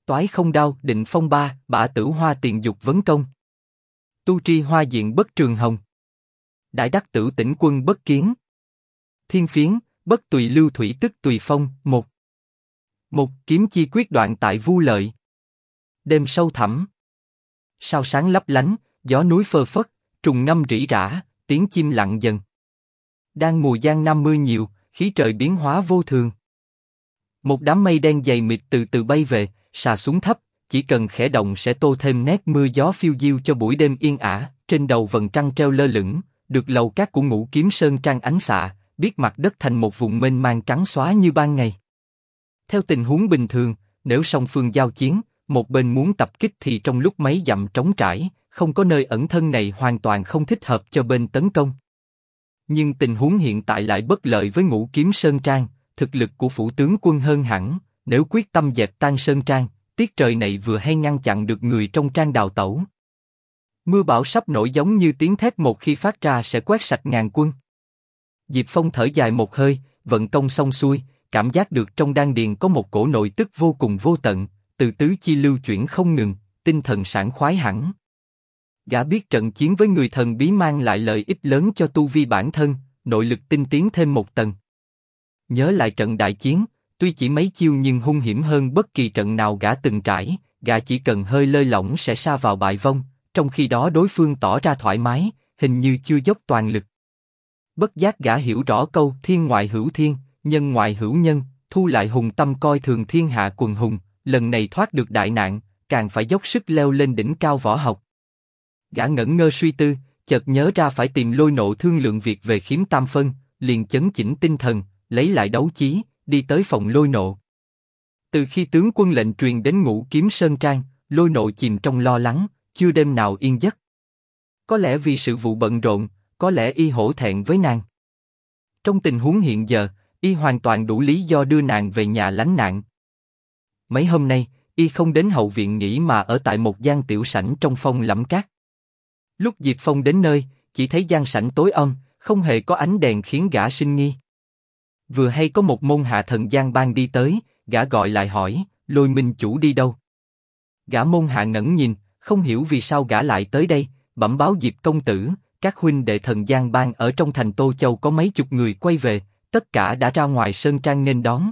Toái không đao, định phong ba, bả tử hoa tiền dục vấn công. Tu tri hoa diện bất trường hồng. Đại đắc tử tỉnh quân bất kiến. Thiên phiến, bất tùy lưu thủy tức tùy phong, một. Một kiếm chi quyết đoạn tại vu lợi. Đêm sâu thẳm. Sao sáng lấp lánh, gió núi phơ phất, trùng ngâm rỉ rả, tiếng chim lặng dần. Đang mùa giang nam mưa nhiều, khí trời biến hóa vô thường. Một đám mây đen dày mịt từ từ bay về, xà xuống thấp, chỉ cần khẽ động sẽ tô thêm nét mưa gió phiêu diêu cho buổi đêm yên ả. Trên đầu vầng trăng treo lơ lửng, được lầu cát của Ngũ Kiếm Sơn Trang ánh xạ, biết mặt đất thành một vùng mênh mang trắng xóa như ban ngày. Theo tình huống bình thường, nếu song phương giao chiến, một bên muốn tập kích thì trong lúc mấy dặm trống trải, không có nơi ẩn thân này hoàn toàn không thích hợp cho bên tấn công. Nhưng tình huống hiện tại lại bất lợi với Ngũ Kiếm Sơn Trang, thực lực của phủ tướng quân hơn hẳn, nếu quyết tâm dẹp tan Sơn Trang, tiết trời này vừa hay ngăn chặn được người trong trang đào tẩu. Mưa bão sắp nổi giống như tiếng thét một khi phát ra sẽ quét sạch ngàn quân. Diệp Phong thở dài một hơi, vận công xong xuôi, cảm giác được trong đan điền có một cổ nội tức vô cùng vô tận, từ tứ chi lưu chuyển không ngừng, tinh thần sảng khoái hẳn. Gã biết trận chiến với người thần bí mang lại lợi ích lớn cho tu vi bản thân, nội lực tinh tiến thêm một tầng. Nhớ lại trận đại chiến, tuy chỉ mấy chiêu nhưng hung hiểm hơn bất kỳ trận nào gã từng trải, gã chỉ cần hơi lơi lỏng sẽ sa vào bại vong, trong khi đó đối phương tỏ ra thoải mái, hình như chưa dốc toàn lực. Bất giác gã hiểu rõ câu thiên ngoại hữu thiên, nhân ngoại hữu nhân, thu lại hùng tâm coi thường thiên hạ quần hùng, lần này thoát được đại nạn, càng phải dốc sức leo lên đỉnh cao võ học. Gã ngẩn ngơ suy tư, chợt nhớ ra phải tìm Lôi Nộ thương lượng việc về Khiếm Tam Phân, liền chấn chỉnh tinh thần, lấy lại đấu chí, đi tới phòng Lôi Nộ. Từ khi tướng quân lệnh truyền đến Ngũ Kiếm Sơn Trang, Lôi Nộ chìm trong lo lắng, chưa đêm nào yên giấc. Có lẽ vì sự vụ bận rộn, có lẽ y hổ thẹn với nàng. Trong tình huống hiện giờ, y hoàn toàn đủ lý do đưa nàng về nhà lánh nạn. Mấy hôm nay, y không đến hậu viện nghỉ mà ở tại một gian tiểu sảnh trong Phong Lẫm Các. Lúc Diệp Phong đến nơi, chỉ thấy gian sảnh tối om, không hề có ánh đèn khiến gã sinh nghi. Vừa hay có một môn hạ thần gian bang đi tới, gã gọi lại hỏi, Lôi Minh chủ đi đâu? Gã môn hạ ngẩn nhìn, không hiểu vì sao gã lại tới đây, bẩm báo Diệp công tử, các huynh đệ thần gian bang ở trong thành Tô Châu có mấy chục người quay về, tất cả đã ra ngoài Sơn Trang nghênh đón.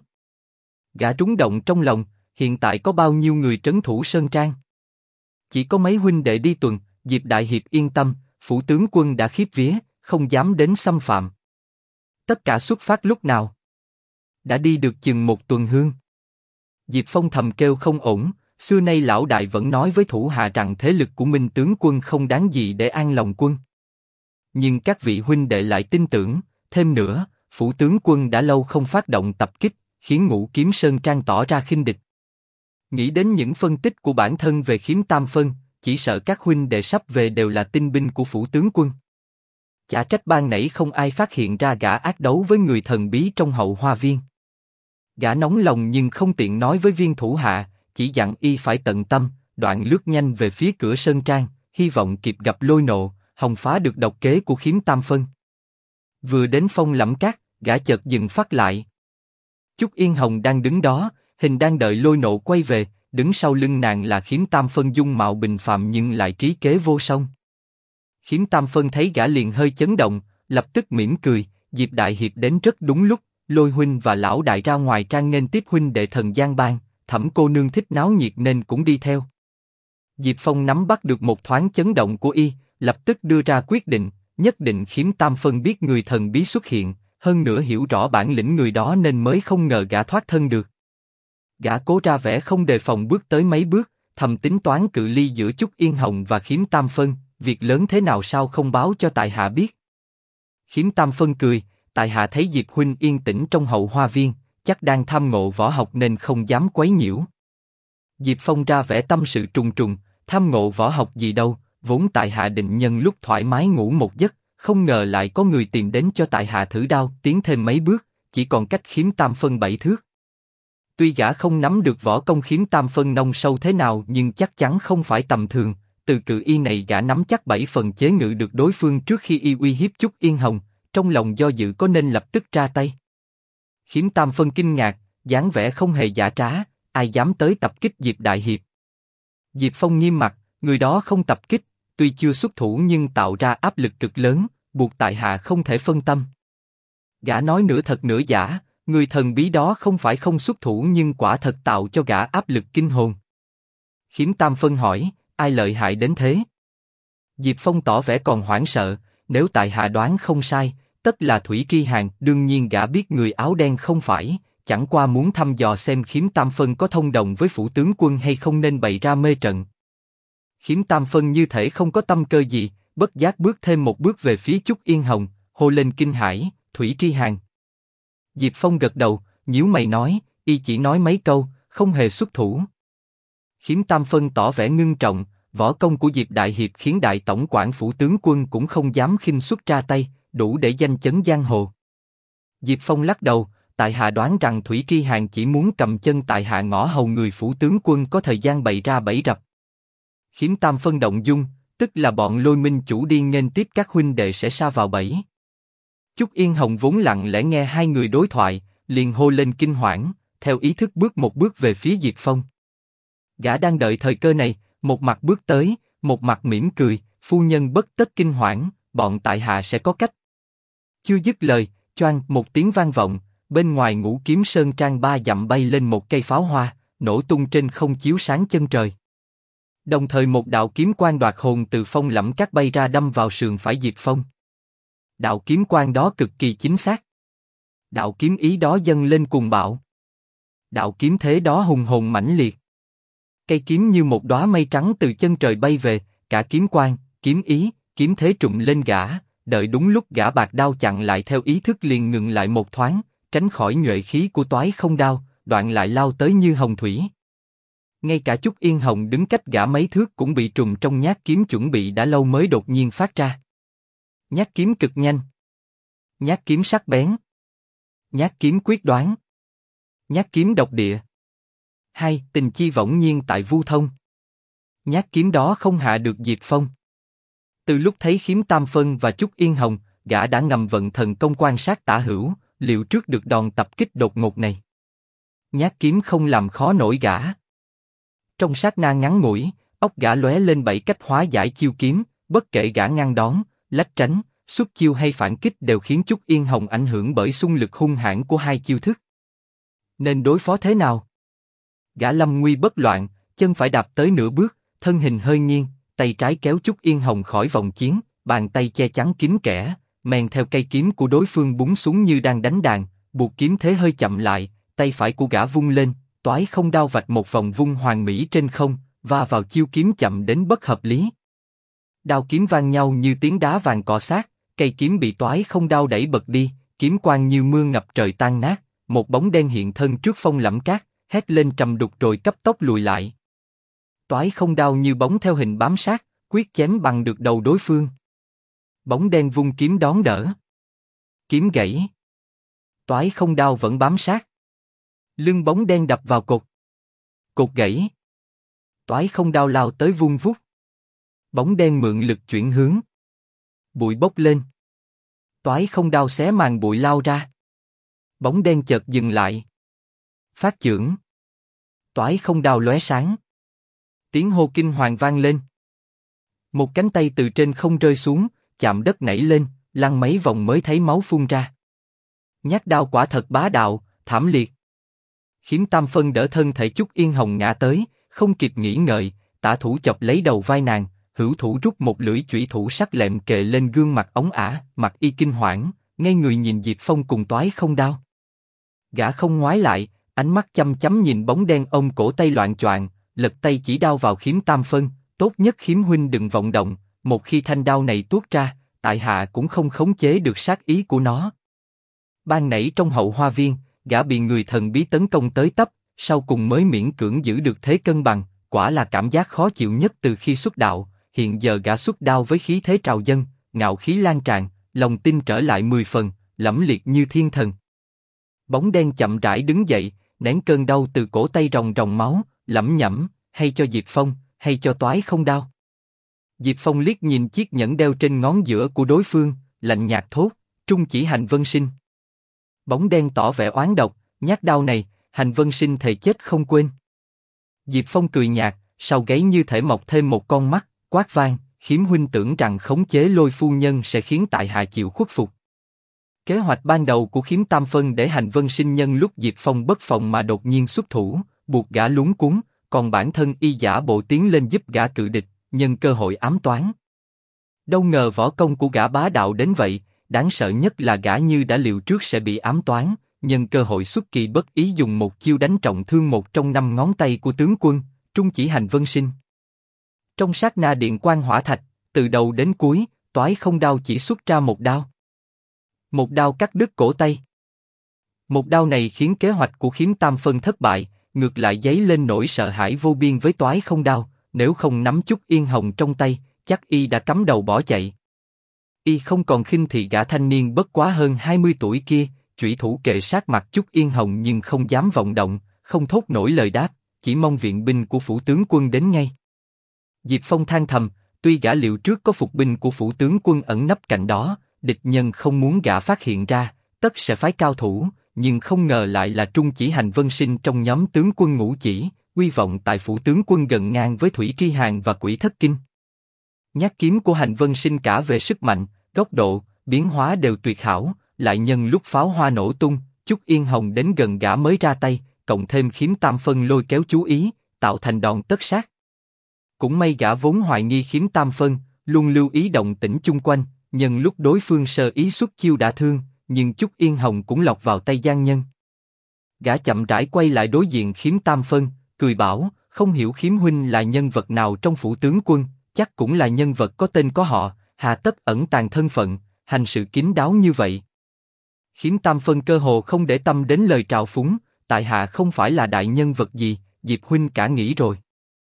Gã rúng động trong lòng, hiện tại có bao nhiêu người trấn thủ Sơn Trang? Chỉ có mấy huynh đệ đi tuần, Diệp đại hiệp yên tâm, phủ tướng quân đã khiếp vía, không dám đến xâm phạm. Tất cả xuất phát lúc nào? Đã đi được chừng một tuần hương. Diệp Phong thầm kêu không ổn, xưa nay lão đại vẫn nói với thủ hạ rằng thế lực của Minh tướng quân không đáng gì để an lòng quân. Nhưng các vị huynh đệ lại tin tưởng, thêm nữa, phủ tướng quân đã lâu không phát động tập kích, khiến Ngũ Kiếm Sơn Trang tỏ ra khinh địch. Nghĩ đến những phân tích của bản thân về Khiếm Tam Phân, chỉ sợ các huynh đệ sắp về đều là tinh binh của phủ tướng quân. Chả trách ban nãy không ai phát hiện ra gã ác đấu với người thần bí trong hậu hoa viên. Gã nóng lòng nhưng không tiện nói với viên thủ hạ, chỉ dặn y phải tận tâm, đoạn lướt nhanh về phía cửa Sơn Trang, hy vọng kịp gặp Lôi Nộ, hòng phá được độc kế của Khiếm Tam Phân. Vừa đến Phong Lẫm Các, gã chợt dừng phát lại. Chúc Yên Hồng đang đứng đó, hình đang đợi Lôi Nộ quay về, đứng sau lưng nàng là Khiếm Tam Phân dung mạo bình phàm nhưng lại trí kế vô song. Khiếm Tam Phân thấy gã liền hơi chấn động, lập tức mỉm cười, Diệp đại hiệp đến rất đúng lúc, Lôi huynh và lão đại ra ngoài trang nghênh tiếp huynh đệ thần gian bang, Thẩm cô nương thích náo nhiệt nên cũng đi theo. Diệp Phong nắm bắt được một thoáng chấn động của y, lập tức đưa ra quyết định, nhất định Khiếm Tam Phân biết người thần bí xuất hiện, hơn nữa hiểu rõ bản lĩnh người đó nên mới không ngờ gã thoát thân được. Gã cố ra vẻ không đề phòng bước tới mấy bước, thầm tính toán cự ly giữa Chúc Yên Hồng và Khiếm Tam Phân, việc lớn thế nào sao không báo cho tại hạ biết. Khiếm Tam Phân cười, tại hạ thấy Diệp huynh yên tĩnh trong hậu hoa viên, chắc đang tham ngộ võ học nên không dám quấy nhiễu. Diệp Phong ra vẻ tâm sự trùng trùng, tham ngộ võ học gì đâu, vốn tại hạ định nhân lúc thoải mái ngủ một giấc, không ngờ lại có người tìm đến cho tại hạ thử đao, tiến thêm mấy bước, chỉ còn cách Khiếm Tam Phân 7 thước. Tuy gã không nắm được võ công Khiếm Tam Phân nông sâu thế nào nhưng chắc chắn không phải tầm thường, từ cự y này gã nắm chắc 7 phần chế ngự được đối phương trước khi y uy hiếp Chúc Yên Hồng, trong lòng do dự có nên lập tức ra tay. Khiếm Tam Phân kinh ngạc, dáng vẻ không hề giả trá, ai dám tới tập kích Diệp Đại Hiệp. Diệp Phong nghiêm mặt, người đó không tập kích, tuy chưa xuất thủ nhưng tạo ra áp lực cực lớn, buộc tại hạ không thể phân tâm. Gã nói nửa thật nửa giả, người thần bí đó không phải không xuất thủ nhưng quả thật tạo cho gã áp lực kinh hồn. Khiếm Tam Phân hỏi, ai lợi hại đến thế? Diệp Phong tỏ vẻ còn hoảng sợ, nếu tại hạ đoán không sai, tất là Thủy Tri Hàn. Đương nhiên gã biết người áo đen không phải, chẳng qua muốn thăm dò xem Khiếm Tam Phân có thông đồng với phủ tướng quân hay không nên bày ra mê trận. Khiếm Tam Phân như thể không có tâm cơ gì, bất giác bước thêm một bước về phía Trúc Yên Hồng, hô lên kinh hãi, Thủy Tri Hàn. Diệp Phong gật đầu, nhíu mày nói, y chỉ nói mấy câu, không hề xuất thủ. Khiếm Tam Phân tỏ vẻ ngưng trọng, võ công của Diệp Đại Hiệp khiến đại tổng quản phủ tướng quân cũng không dám khinh suất ra tay, đủ để danh chấn giang hồ. Diệp Phong lắc đầu, tại hạ đoán rằng Thủy Tri Hàn chỉ muốn cầm chân tại hạ ngõ hầu người phủ tướng quân có thời gian bày ra bẫy rập. Khiếm Tam Phân động dung, tức là bọn Lôi Minh chủ điên nghênh tiếp các huynh đệ sẽ sa vào bẫy. Trúc Yên Hồng vốn lặng lẽ nghe hai người đối thoại, liền hô lên kinh hoảng, theo ý thức bước một bước về phía Diệp Phong. Gã đang đợi thời cơ này, một mặt bước tới, một mặt mỉm cười, phu nhân bất tất kinh hoảng, bọn tại hạ sẽ có cách. Chưa dứt lời, choang một tiếng vang vọng, bên ngoài Ngũ Kiếm Sơn Trang 3 dặm bay lên một cây pháo hoa, nổ tung trên không chiếu sáng chân trời. Đồng thời một đạo kiếm quang đoạt hồn từ phong lẫm cát bay ra đâm vào sườn phải Diệp Phong. Đạo kiếm quang đó cực kỳ chính xác. Đạo kiếm ý đó dâng lên cuồng bạo. Đạo kiếm thế đó hùng hồn mãnh liệt. Cây kiếm như một đóa mây trắng từ chân trời bay về, cả kiếm quang, kiếm ý, kiếm thế trùm lên gã, đợi đúng lúc gã bạc đao chặn lại theo ý thức liền ngừng lại một thoáng, tránh khỏi nhuệ khí của Toái Không Đao, đoạn lại lao tới như hồng thủy. Ngay cả Trúc Yên Hồng đứng cách gã mấy thước cũng bị trùm trong nhát kiếm chuẩn bị đã lâu mới đột nhiên phát ra. Nhát kiếm cực nhanh. Nhát kiếm sắc bén. Nhát kiếm quyết đoán. Nhát kiếm độc địa. Hai, tình chi võng nhiên tại vu thông. Nhát kiếm đó không hạ được Diệp Phong. Từ lúc thấy Khiếm Tam Phân và Trúc Yên Hồng, gã đã ngầm vận thần công quan sát tả hữu, liệu trước được đòn tập kích đột ngột này. Nhát kiếm không làm khó nổi gã. Trong sát na ngắn ngủi, óc gã lóe lên 7 cách hóa giải chiêu kiếm, bất kể gã ngăn đón, lách tránh, xuất chiêu hay phản kích đều khiến Trúc Yên Hồng ảnh hưởng bởi xung lực hung hãn của hai chiêu thức. Nên đối phó thế nào? Gã lâm nguy bất loạn, chân phải đạp tới nửa bước, thân hình hơi nghiêng, tay trái kéo Trúc Yên Hồng khỏi vòng chiến, bàn tay che chắn kín kẽ, men theo cây kiếm của đối phương búng xuống như đang đánh đàn, buộc kiếm thế hơi chậm lại, tay phải của gã vung lên, Toái Không Đao vạch một vòng vung hoàn mỹ trên không, va vào chiêu kiếm chậm đến bất hợp lý. Đao kiếm vang nhau như tiếng đá vàng cọ sát, cây kiếm bị Toái Không Đao đẩy bật đi, kiếm quang như mưa ngập trời tan nát, một bóng đen hiện thân trước phong lẫm cát, hét lên trầm đục rồi cấp tốc lùi lại. Toái Không Đao như bóng theo hình bám sát, quyết chém bằng được đầu đối phương. Bóng đen vung kiếm đón đỡ. Kiếm gãy. Toái Không Đao vẫn bám sát. Lưng bóng đen đập vào cột. Cột gãy. Toái Không Đao lao tới vung vút. Bóng đen mượn lực chuyển hướng. Bụi bốc lên. Toái Không Đao xé màn bụi lao ra. Bóng đen chợt dừng lại. Phát chưởng. Toái Không Đao lóe sáng. Tiếng hô kinh hoàng vang lên. Một cánh tay từ trên không rơi xuống, chạm đất nảy lên, lăn mấy vòng mới thấy máu phun ra. Nhát đao quả thật bá đạo, thảm liệt. Khiếm Tam Phân đỡ thân thể Trúc Yên Hồng ngã tới, không kịp nghĩ ngợi, tả thủ chọc lấy đầu vai nàng, hữu thủ rút một lưỡi chủy thủ sắc lẹm kề lên gương mặt ống ả, mặt y kinh hoảng, ngay người nhìn Diệp Phong cùng Toái Không Đao. Gã không ngoái lại, ánh mắt chăm chăm nhìn bóng đen ôm cổ tay loạng choạng, lật tay chỉ đao vào Khiếm Tam Phân, tốt nhất Khiếm huynh đừng vọng động, một khi thanh đao này tuốt ra, tại hạ cũng không khống chế được sát ý của nó. Ban nãy trong hậu hoa viên, gã bị người thần bí tấn công tới tấp, sau cùng mới miễn cưỡng giữ được thế cân bằng, quả là cảm giác khó chịu nhất từ khi xuất đạo. Hiện giờ gã xuất đao với khí thế trào dâng, ngạo khí lan tràn, lòng tin trở lại 10 phần, lẫm liệt như thiên thần. Bóng đen chậm rãi đứng dậy, nén cơn đau từ cổ tay ròng ròng máu, lẩm nhẩm, hay cho Diệp Phong, hay cho Toái Không Đao. Diệp Phong liếc nhìn chiếc nhẫn đeo trên ngón giữa của đối phương, lạnh nhạt thốt, trung chỉ Hành Vân Sinh. Bóng đen tỏ vẻ oán độc, nhát đao này, Hành Vân Sinh thề chết không quên. Diệp Phong cười nhạt, sau gáy như thể mọc thêm một con mắt, quát vang, Khiếm huynh tưởng rằng khống chế Lôi phu nhân sẽ khiến tại hạ chịu khuất phục. Kế hoạch ban đầu của Khiếm Tam Phân để Hành Vân Sinh nhân lúc Diệp Phong bất phòng mà đột nhiên xuất thủ, buộc gã luống cuống, còn bản thân y giả bộ tiến lên giúp gã cự địch, nhân cơ hội ám toán. Đâu ngờ võ công của gã bá đạo đến vậy, đáng sợ nhất là gã như đã liệu trước sẽ bị ám toán, nhân cơ hội xuất kỳ bất ý dùng một chiêu đánh trọng thương một trong 5 ngón tay của tướng quân, trung chỉ Hành Vân Sinh. Trong sát na điện quang hỏa thạch, từ đầu đến cuối, Toái Không Đao chỉ xuất ra một đao. Một đao cắt đứt cổ tay. Một đao này khiến kế hoạch của Khiếm Tam Phân thất bại, ngược lại dấy lên nỗi sợ hãi vô biên với Toái Không Đao, nếu không nắm chút Yên Hồng trong tay, chắc y đã cắm đầu bỏ chạy. Y không còn khinh thị gã thanh niên bất quá hơn 20 tuổi kia, chủy thủ kề sát mặt chút Yên Hồng nhưng không dám vọng động, không thốt nổi lời đáp, chỉ mong viện binh của phủ tướng quân đến ngay. Diệp Phong than thầm, tuy gã liệu trước có phục binh của phủ tướng quân ẩn nấp cạnh đó, địch nhân không muốn gã phát hiện ra, tất sẽ phái cao thủ, nhưng không ngờ lại là trung chỉ Hành Vân Sinh trong nhóm tướng quân ngũ chỉ, uy vọng tại phủ tướng quân gần ngang với Thủy Tri Hàn và Quỷ Thất Kinh. Nhát kiếm của Hành Vân Sinh cả về sức mạnh, góc độ, biến hóa đều tuyệt hảo, lại nhân lúc pháo hoa nổ tung, chút Yên Hồng đến gần gã mới ra tay, cộng thêm Khiếm Tam Phân lôi kéo chú ý, tạo thành đòn tất sát. Cũng may gã vốn hoài nghi Khiếm Tam Phân, luôn lưu ý động tĩnh chung quanh, nhân lúc đối phương sơ ý xuất chiêu đả thương, nhưng chút Yên Hồng cũng lọt vào tay gian nhân. Gã chậm rãi quay lại đối diện Khiếm Tam Phân, cười bảo, không hiểu Khiếm huynh là nhân vật nào trong phủ tướng quân, chắc cũng là nhân vật có tên có họ, hà tất ẩn tàng thân phận, hành sự kín đáo như vậy. Khiếm Tam Phân cơ hồ không để tâm đến lời trào phúng, tại hạ không phải là đại nhân vật gì, Diệp huynh cả nghĩ rồi.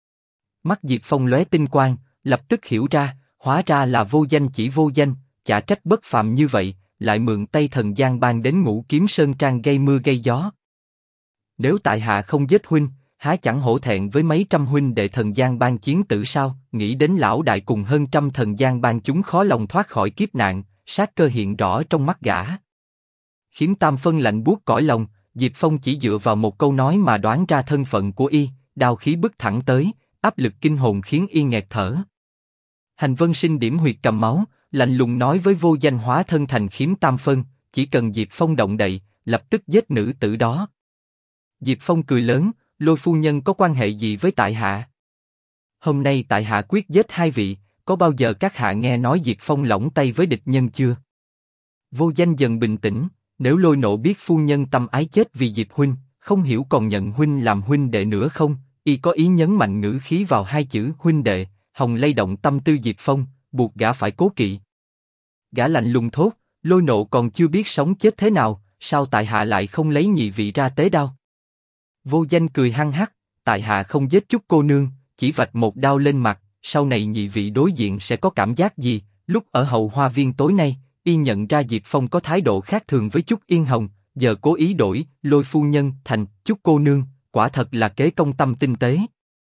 Mắt Diệp Phong lóe tinh quang, lập tức hiểu ra, hóa ra là vô danh chỉ vô danh, chả trách bất phàm như vậy, lại mượn tay thần gian ban đến Ngũ Kiếm Sơn Trang gây mưa gây gió. Nếu tại hạ không giết huynh, há chẳng hổ thẹn với mấy trăm huynh đệ thần gian ban chiến tử sao? Nghĩ đến lão đại cùng hơn trăm thần gian ban chúng khó lòng thoát khỏi kiếp nạn, sát cơ hiện rõ trong mắt gã. Khiếm Tam Phân lạnh buốt cõi lòng, Diệp Phong chỉ dựa vào một câu nói mà đoán ra thân phận của y, đao khí bức thẳng tới, áp lực kinh hồn khiến y nghẹt thở. Hành Vân Sinh điểm huyệt cầm máu, lạnh lùng nói với vô danh hóa thân thành Khiếm Tam Phân, chỉ cần Diệp Phong động đậy, lập tức giết nữ tử đó. Diệp Phong cười lớn, Lôi phu nhân có quan hệ gì với tại hạ? Hôm nay tại hạ quyết giết hai vị, có bao giờ các hạ nghe nói Diệp Phong lỏng tay với địch nhân chưa? Vô danh dần bình tĩnh, nếu Lôi nộ biết phu nhân tâm ái chết vì Diệp huynh, không hiểu còn nhận huynh làm huynh đệ nữa không? Y có ý nhấn mạnh ngữ khí vào hai chữ huynh đệ, hồng lay động tâm tư Diệp Phong, buộc gã phải cố kỵ. Gã lạnh lùng thốt, Lôi nộ còn chưa biết sống chết thế nào, sao tại hạ lại không lấy nhị vị ra tế đao? Vô danh cười hăng hắc, tại hạ không giết chút cô nương, chỉ vạch một đao lên mặt, sau này nhị vị đối diện sẽ có cảm giác gì? Lúc ở hậu hoa viên tối nay, y nhận ra Diệp Phong có thái độ khác thường với chút Yên Hồng, giờ cố ý đổi Lôi phu nhân thành chút cô nương, quả thật là kế công tâm tinh tế.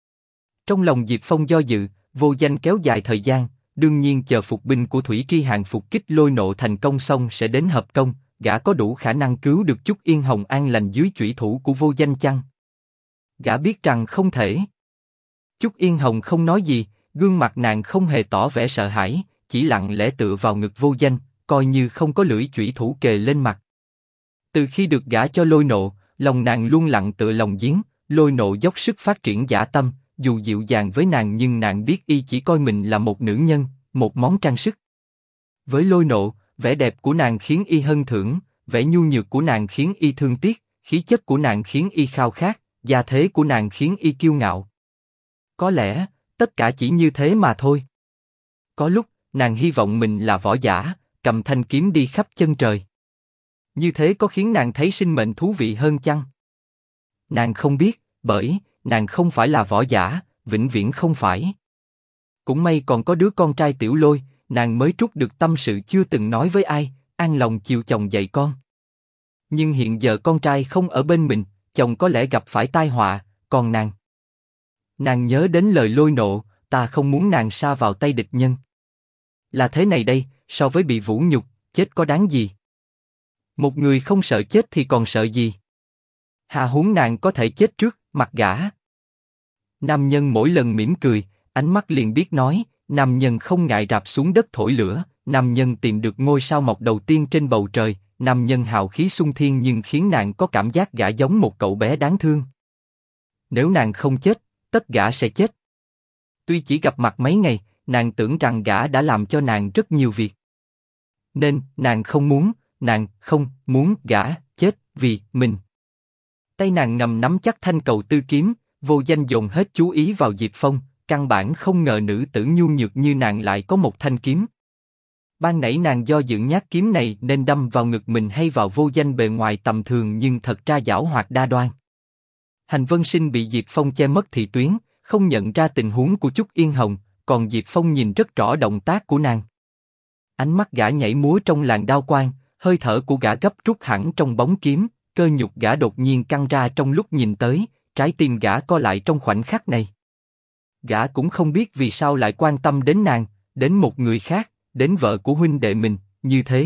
Trong lòng Diệp Phong do dự, vô danh kéo dài thời gian, đương nhiên chờ phục binh của Thủy Tri Hàn phục kích Lôi nộ thành công xong sẽ đến hợp công, gã có đủ khả năng cứu được chút Yên Hồng an lành dưới chủy thủ của vô danh chăng? Gã biết rằng không thể. Chút Yên Hồng không nói gì, gương mặt nàng không hề tỏ vẻ sợ hãi, chỉ lặng lẽ tựa vào ngực vô danh, coi như không có lưỡi chủy thủ kề lên mặt. Từ khi được gả cho Lôi nộ, lòng nàng luôn lặng tựa lòng giếng, Lôi nộ dốc sức phát triển dã tâm, dù dịu dàng với nàng nhưng nàng biết y chỉ coi mình là một nữ nhân, một món trang sức. Với Lôi nộ, vẻ đẹp của nàng khiến y hân thưởng, vẻ nhu nhược của nàng khiến y thương tiếc, khí chất của nàng khiến y khao khát, gia thế của nàng khiến y kiêu ngạo. Có lẽ, tất cả chỉ như thế mà thôi. Có lúc, nàng hy vọng mình là võ giả, cầm thanh kiếm đi khắp chân trời. Như thế có khiến nàng thấy sinh mệnh thú vị hơn chăng? Nàng không biết, bởi, nàng không phải là võ giả, vĩnh viễn không phải. Cũng may còn có đứa con trai Tiểu Lôi, nàng mới trút được tâm sự chưa từng nói với ai, an lòng chiều chồng dạy con. Nhưng hiện giờ con trai không ở bên mình, chồng có lẽ gặp phải tai họa, còn nàng. Nàng nhớ đến lời Lôi nộ, ta không muốn nàng sa vào tay địch nhân. Là thế này đây, so với bị vũ nhục, chết có đáng gì? Một người không sợ chết thì còn sợ gì? Hà huống nàng có thể chết trước mặt gã. Nam nhân mỗi lần mỉm cười, ánh mắt liền biết nói, nam nhân không ngại rạp xuống đất thổi lửa, nam nhân tìm được ngôi sao mọc đầu tiên trên bầu trời, nam nhân hào khí xung thiên nhưng khiến nàng có cảm giác gã giống một cậu bé đáng thương. Nếu nàng không chết, tất gã sẽ chết. Tuy chỉ gặp mặt mấy ngày, nàng tưởng rằng gã đã làm cho nàng rất nhiều việc. Nên, nàng không muốn gã chết vì mình. Tay nàng ngầm nắm chắc thanh cầu tư kiếm, Vô Danh dồn hết chú ý vào Diệp Phong, căn bản không ngờ nữ tử nhu nhược như nàng lại có một thanh kiếm. Ban nãy nàng do dự nhát kiếm này nên đâm vào ngực mình hay vào Vô Danh bề ngoài tầm thường nhưng thật ra giảo hoạt đa đoan. Hành Vân Sinh bị Diệp Phong che mất thị tuyến, không nhận ra tình huống của Trúc Yên Hồng, còn Diệp Phong nhìn rất rõ động tác của nàng. Ánh mắt gã nhảy múa trong làn đao quang, hơi thở của gã gấp rút hẳn trong bóng kiếm, cơ nhục gã đột nhiên căng ra trong lúc nhìn tới, trái tim gã co lại trong khoảnh khắc này. Gã cũng không biết vì sao lại quan tâm đến nàng, đến một người khác, đến vợ của huynh đệ mình, như thế.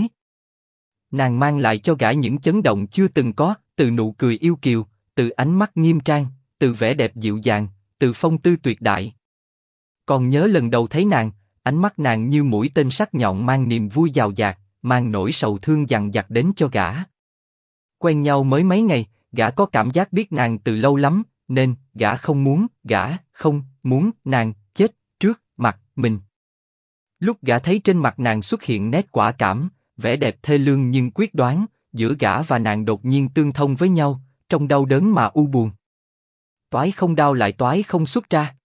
Nàng mang lại cho gã những chấn động chưa từng có, từ nụ cười yêu kiều, từ ánh mắt nghiêm trang, từ vẻ đẹp dịu dàng, từ phong tư tuyệt đại. Còn nhớ lần đầu thấy nàng, ánh mắt nàng như mũi tên sắc nhọn mang niềm vui dào dạt, mang nỗi sầu thương dằng dặc đến cho gã. Quen nhau mới mấy ngày, gã có cảm giác biết nàng từ lâu lắm, nên gã không muốn nàng chết trước mặt mình. Lúc gã thấy trên mặt nàng xuất hiện nét quả cảm, vẻ đẹp thê lương nhưng quyết đoán, giữa gã và nàng đột nhiên tương thông với nhau, trong đau đớn mà u buồn. Toái không đao lại toái không xuất ra.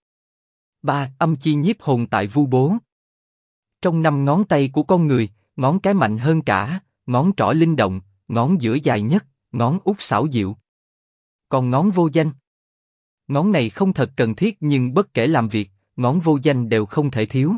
Âm chi nhiếp hồn tại vu bố. Trong 5 ngón tay của con người, ngón cái mạnh hơn cả, ngón trỏ linh động, ngón giữa dài nhất, ngón út xảo diệu. Còn ngón Vô Danh, ngón này không thật cần thiết nhưng bất kể làm việc, ngón Vô Danh đều không thể thiếu.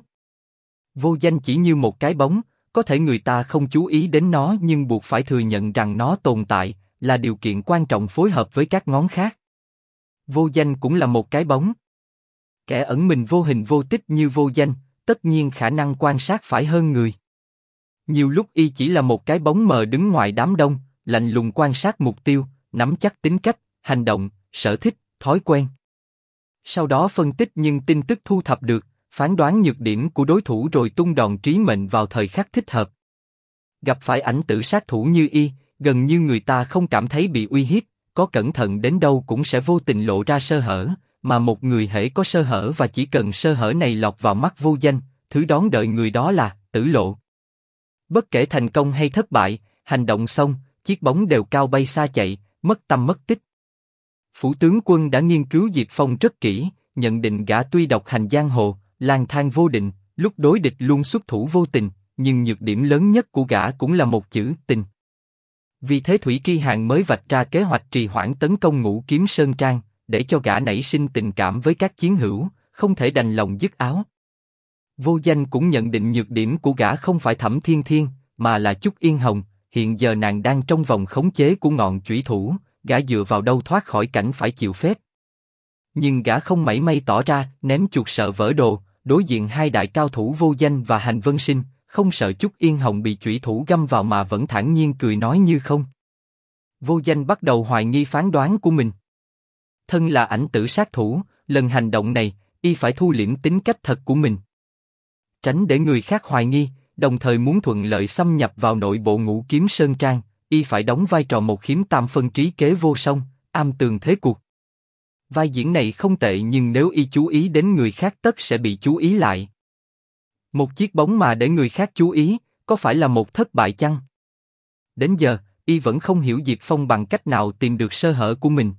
Vô Danh chỉ như một cái bóng, có thể người ta không chú ý đến nó nhưng buộc phải thừa nhận rằng nó tồn tại, là điều kiện quan trọng phối hợp với các ngón khác. Vô Danh cũng là một cái bóng. Kẻ ẩn mình vô hình vô tích như Vô Danh, tất nhiên khả năng quan sát phải hơn người. Nhiều lúc y chỉ là một cái bóng mờ đứng ngoài đám đông, lạnh lùng quan sát mục tiêu, nắm chắc tính cách, hành động, sở thích, thói quen. Sau đó phân tích những tin tức thu thập được, phán đoán nhược điểm của đối thủ rồi tung đòn trí mệnh vào thời khắc thích hợp. Gặp phải ảnh tử sát thủ như y, gần như người ta không cảm thấy bị uy hiếp, có cẩn thận đến đâu cũng sẽ vô tình lộ ra sơ hở, mà một người hễ có sơ hở và chỉ cần sơ hở này lọt vào mắt Vô Danh, thứ đón đợi người đó là tử lộ. Bất kể thành công hay thất bại, hành động xong, chiếc bóng đều cao bay xa chạy, mất tâm mất tích. Phủ tướng quân đã nghiên cứu Diệp Phong rất kỹ, nhận định gã tuy độc hành giang hồ, lang thang vô định, lúc đối địch luôn xuất thủ vô tình, nhưng nhược điểm lớn nhất của gã cũng là một chữ tình. Vì thế Thủy Tri Hàn mới vạch ra kế hoạch trì hoãn tấn công Ngũ Kiếm Sơn Trang, để cho gã nảy sinh tình cảm với các chiến hữu, không thể đành lòng dứt áo. Vô Danh cũng nhận định nhược điểm của gã không phải Thẩm Thiên Thiên, mà là Trúc Yên Hồng, hiện giờ nàng đang trong vòng khống chế của ngọn chủy thủ, gã dựa vào đâu thoát khỏi cảnh phải chịu phép. Nhưng gã không mảy may tỏ ra ném chuột sợ vỡ đồ, đối diện hai đại cao thủ Vô Danh và Hành Vân Sinh, không sợ Trúc Yên Hồng bị chủy thủ găm vào mà vẫn thản nhiên cười nói như không. Vô Danh bắt đầu hoài nghi phán đoán của mình. Thân là ảnh tử sát thủ, lần hành động này, y phải thu liễm tính cách thật của mình. Tránh để người khác hoài nghi, đồng thời muốn thuận lợi xâm nhập vào nội bộ Ngũ Kiếm Sơn Trang, y phải đóng vai trò một khiếm tam phân trí kế vô song, am tường thế cuộc. Vai diễn này không tệ nhưng nếu y chú ý đến người khác tất sẽ bị chú ý lại. Một chiếc bóng mà để người khác chú ý, có phải là một thất bại chăng? Đến giờ, y vẫn không hiểu Diệp Phong bằng cách nào tìm được sơ hở của mình.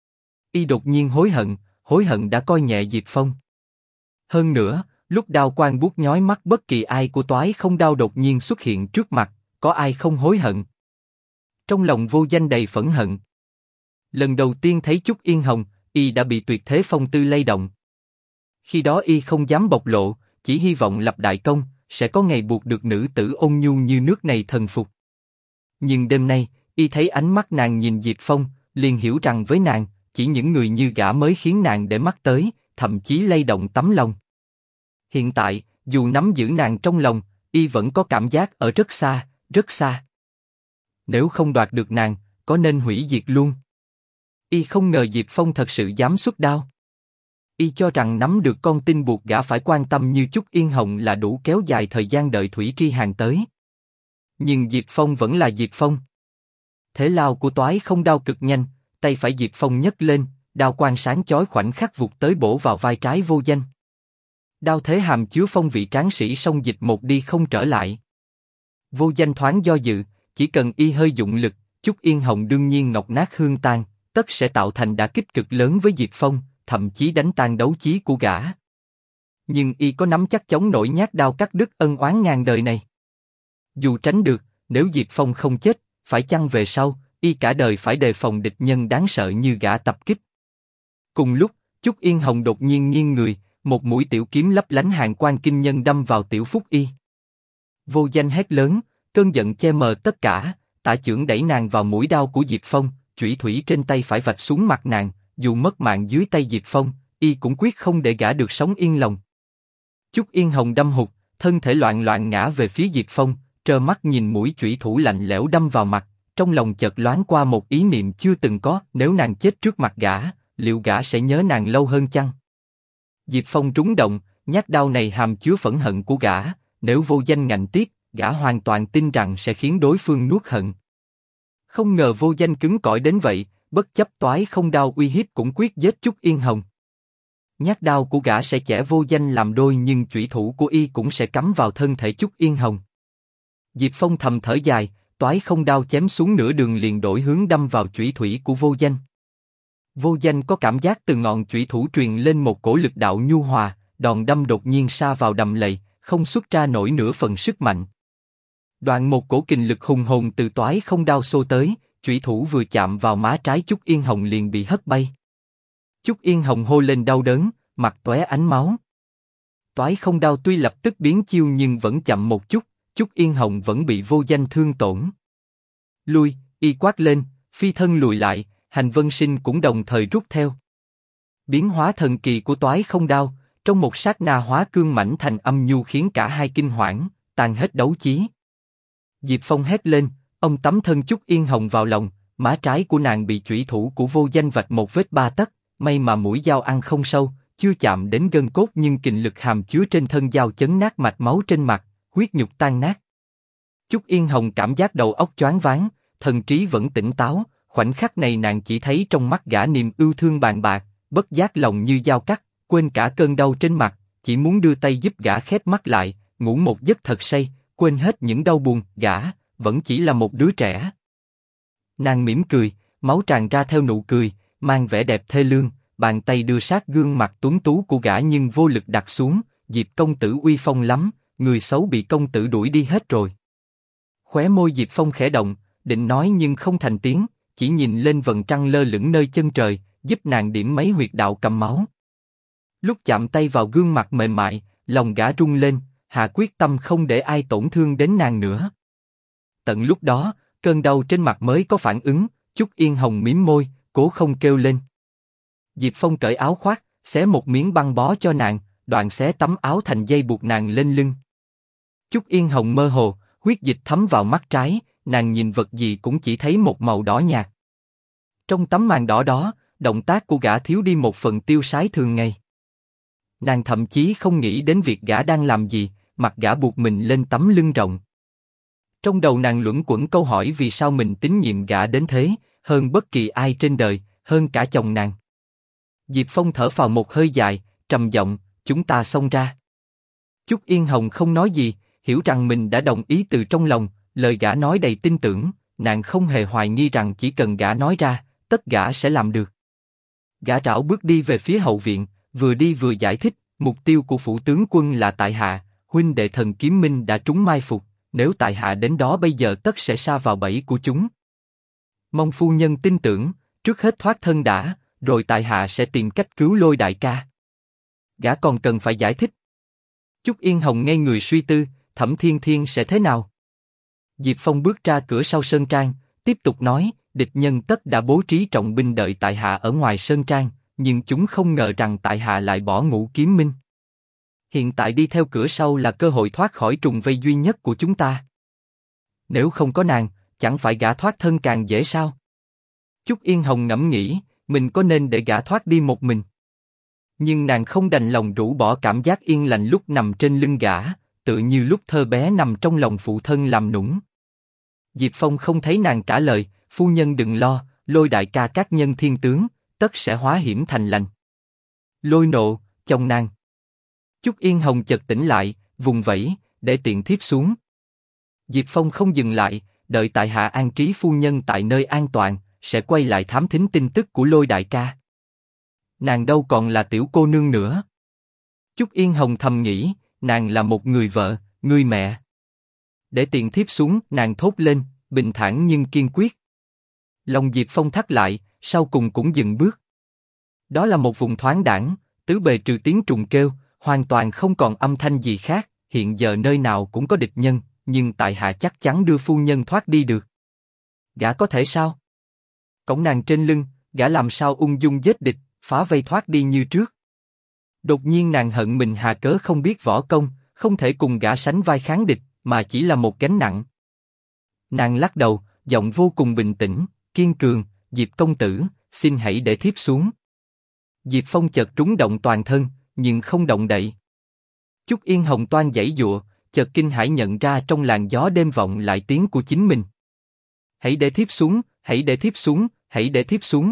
Y đột nhiên hối hận đã coi nhẹ Diệp Phong. Hơn nữa, lúc đao quang buốt nhói mắt bất kỳ ai của Toái Không Đao đột nhiên xuất hiện trước mặt, có ai không hối hận? Trong lòng Vô Danh đầy phẫn hận. Lần đầu tiên thấy Trúc Yên Hồng, y đã bị tuyệt thế phong tư lay động. Khi đó y không dám bộc lộ, chỉ hy vọng lập đại công, sẽ có ngày buộc được nữ tử ôn nhu như nước này thần phục. Nhưng đêm nay, y thấy ánh mắt nàng nhìn Diệp Phong, liền hiểu rằng với nàng, chỉ những người như gã mới khiến nàng để mắt tới, thậm chí lay động tấm lòng. Hiện tại, dù nắm giữ nàng trong lòng, y vẫn có cảm giác ở rất xa, rất xa. Nếu không đoạt được nàng, có nên hủy diệt luôn? Y không ngờ Diệp Phong thật sự dám xuất đao. Y cho rằng nắm được con tin buộc gã phải quan tâm như Chúc Yên Hồng là đủ kéo dài thời gian đợi Thủy Tri Hàn tới. Nhưng Diệp Phong vẫn là Diệp Phong. Thế lao của Toái Không Đao cực nhanh, tay phải Diệp Phong nhấc lên, đao quang sáng chói khoảnh khắc vụt tới bổ vào vai trái Vô Danh. Đao thế hàm chứa phong vị tráng sĩ song dịch một đi không trở lại. Vô Danh thoáng do dự, chỉ cần y hơi dụng lực, Chúc Yên Hồng đương nhiên ngọc nát hương tan, tất sẽ tạo thành đả kích cực lớn với Diệp Phong, thậm chí đánh tan đấu chí của gã. Nhưng y có nắm chắc chống nổi nhát đao cắt đứt ân oán ngàn đời này. Dù tránh được, nếu Diệp Phong không chết, phải chăng về sau, y cả đời phải đề phòng địch nhân đáng sợ như gã tập kích. Cùng lúc, Chúc Yên Hồng đột nhiên nghiêng người, một mũi tiểu kiếm lấp lánh hàn quang kinh nhân đâm vào tiểu phúc y. Vô Danh hét lớn, cơn giận che mờ tất cả, tả chưởng đẩy nàng vào mũi đao của Diệp Phong, chủy thủy trên tay phải vạch xuống mặt nàng, dù mất mạng dưới tay Diệp Phong, y cũng quyết không để gã được sống yên lòng. Chúc Yên Hồng đâm hụt, thân thể loạn loạn ngã về phía Diệp Phong, trơ mắt nhìn mũi chủy thủ lạnh lẽo đâm vào mặt, trong lòng chợt loáng qua một ý niệm chưa từng có, nếu nàng chết trước mặt gã, liệu gã sẽ nhớ nàng lâu hơn chăng? Diệp Phong trúng động, nhát đao này hàm chứa phẫn hận của gã, nếu Vô Danh ngạnh tiếp, gã hoàn toàn tin rằng sẽ khiến đối phương nuốt hận. Không ngờ Vô Danh cứng cỏi đến vậy, bất chấp Toái Không Đao uy hiếp cũng quyết giết Chúc Yên Hồng. Nhát đao của gã sẽ chẻ Vô Danh làm đôi nhưng chủy thủ của y cũng sẽ cắm vào thân thể Chúc Yên Hồng. Diệp Phong thầm thở dài, Toái Không Đao chém xuống nửa đường liền đổi hướng đâm vào chủy thủy của Vô Danh. Vô Danh có cảm giác từ ngọn chủy thủ truyền lên một cổ lực đạo nhu hòa, đòn đâm đột nhiên sa vào đầm lầy, không xuất ra nổi nửa phần sức mạnh. Đoạn một cổ kình lực hùng hồn từ Toái Không Đao xô tới, chủy thủ vừa chạm vào má trái Chúc Yên Hồng liền bị hất bay. Chúc Yên Hồng hô lên đau đớn, mặt tóe ánh máu. Toái Không Đao tuy lập tức biến chiêu nhưng vẫn chậm một chút, Chúc Yên Hồng vẫn bị Vô Danh thương tổn. Lui, y quát lên, phi thân lùi lại, Hành Vân Sinh cũng đồng thời rút theo. Biến hóa thần kỳ của Toái Không Đao, trong một sát na hóa cương mãnh thành âm nhu khiến cả hai kinh hoảng, tan hết đấu chí. Diệp Phong hét lên, ông tắm thân Chúc Yên Hồng vào lòng, má trái của nàng bị chủy thủ của Vô Danh vạch một vết 3 tấc, may mà mũi dao ăn không sâu, chưa chạm đến gân cốt nhưng kình lực hàm chứa trên thân dao chấn nát mạch máu trên mặt, huyết nhục tan nát. Chúc Yên Hồng cảm giác đầu óc choáng váng, thần trí vẫn tỉnh táo, khoảnh khắc này nàng chỉ thấy trong mắt gã niềm yêu thương bàn bạc, bất giác lòng như dao cắt, quên cả cơn đau trên mặt, chỉ muốn đưa tay giúp gã khép mắt lại, ngủ một giấc thật say, quên hết những đau buồn, gã vẫn chỉ là một đứa trẻ. Nàng mỉm cười, máu tràn ra theo nụ cười, mang vẻ đẹp thê lương, bàn tay đưa sát gương mặt tuấn tú của gã nhưng vô lực đặt xuống. Diệp công tử uy phong lắm, người xấu bị công tử đuổi đi hết rồi. Khóe môi Diệp Phong khẽ động, định nói nhưng không thành tiếng, chỉ nhìn lên vầng trăng lơ lửng nơi chân trời, giúp nàng điểm mấy huyệt đạo cầm máu. Lúc chạm tay vào gương mặt mềm mại, lòng gã rung lên, hạ quyết tâm không để ai tổn thương đến nàng nữa. Tận lúc đó, cơn đau trên mặt mới có phản ứng, Chúc Yên Hồng mím môi, cố không kêu lên. Diệp Phong cởi áo khoác, xé một miếng băng bó cho nàng, đoạn xé tấm áo thành dây buộc nàng lên lưng. Chúc Yên Hồng mơ hồ, huyết dịch thấm vào mắt trái, nàng nhìn vật gì cũng chỉ thấy một màu đỏ nhạt. Trong tấm màn đỏ đó, động tác của gã thiếu đi một phần tiêu sái thường ngày. Nàng thậm chí không nghĩ đến việc gã đang làm gì, mặc gã buộc mình lên tấm lưng rộng. Trong đầu nàng luẩn quẩn câu hỏi vì sao mình tín nhiệm gã đến thế, hơn bất kỳ ai trên đời, hơn cả chồng nàng. Diệp Phong thở phào một hơi dài, trầm giọng, chúng ta xông ra. Chúc Yên Hồng không nói gì, hiểu rằng mình đã đồng ý từ trong lòng, lời gã nói đầy tin tưởng, nàng không hề hoài nghi rằng chỉ cần gã nói ra, tất gã sẽ làm được. Gã rảo bước đi về phía hậu viện, vừa đi vừa giải thích, mục tiêu của phủ tướng quân là tại hạ, huynh đệ Thần Kiếm Minh đã trúng mai phục, nếu tại hạ đến đó bây giờ tất sẽ sa vào bẫy của chúng. Mong phu nhân tin tưởng, trước hết thoát thân đã, rồi tại hạ sẽ tìm cách cứu Lôi đại ca. Gã còn cần phải giải thích. Chúc Yên Hồng ngây người suy tư, Thẩm Thiên Thiên sẽ thế nào? Diệp Phong bước ra cửa sau sơn trang, tiếp tục nói, địch nhân tất đã bố trí trọng binh đợi tại hạ ở ngoài sơn trang, nhưng chúng không ngờ rằng tại hạ lại bỏ Ngũ Kiếm Minh. Hiện tại đi theo cửa sau là cơ hội thoát khỏi trùng vây duy nhất của chúng ta. Nếu không có nàng, chẳng phải gã thoát thân càng dễ sao? Chúc Yên Hồng ngẫm nghĩ, mình có nên để gã thoát đi một mình? Nhưng nàng không đành lòng rũ bỏ cảm giác yên lành lúc nằm trên lưng gã, tự như lúc thơ bé nằm trong lòng phụ thân làm nũng. Diệp Phong không thấy nàng trả lời, phu nhân đừng lo, Lôi đại ca các nhân thiên tướng, tất sẽ hóa hiểm thành lành. Lôi nộ, chồng nàng. Chúc Yên Hồng chợt tỉnh lại, vùng vẫy, để tiện thiếp xuống. Diệp Phong không dừng lại, đợi tại hạ an trí phu nhân tại nơi an toàn, sẽ quay lại thám thính tin tức của Lôi đại ca. Nàng đâu còn là tiểu cô nương nữa. Chúc Yên Hồng thầm nghĩ, nàng là một người vợ, người mẹ. Để tiện thiếp xuống, nàng thốt lên, bình thản nhưng kiên quyết. Lòng Diệp Phong thắt lại, sau cùng cũng dừng bước. Đó là một vùng thoáng đãng, tứ bề trừ tiếng trùng kêu, hoàn toàn không còn âm thanh gì khác. Hiện giờ nơi nào cũng có địch nhân, nhưng tại hạ chắc chắn đưa phu nhân thoát đi được. Gã có thể sao? Cõng nàng trên lưng, gã làm sao ung dung giết địch, phá vây thoát đi như trước? Đột nhiên nàng hận mình hà cớ không biết võ công, không thể cùng gã sánh vai kháng địch, mà chỉ là một gánh nặng. Nàng lắc đầu, giọng vô cùng bình tĩnh, kiên cường, Diệp công tử, xin hãy để thiếp xuống. Diệp Phong chợt rúng động toàn thân, nhưng không động đậy. Chúc Yên Hồng toan giãy giụa, chợt kinh hãi nhận ra trong làn gió đêm vọng lại tiếng của chính mình. Hãy để thiếp xuống, hãy để thiếp xuống, hãy để thiếp xuống.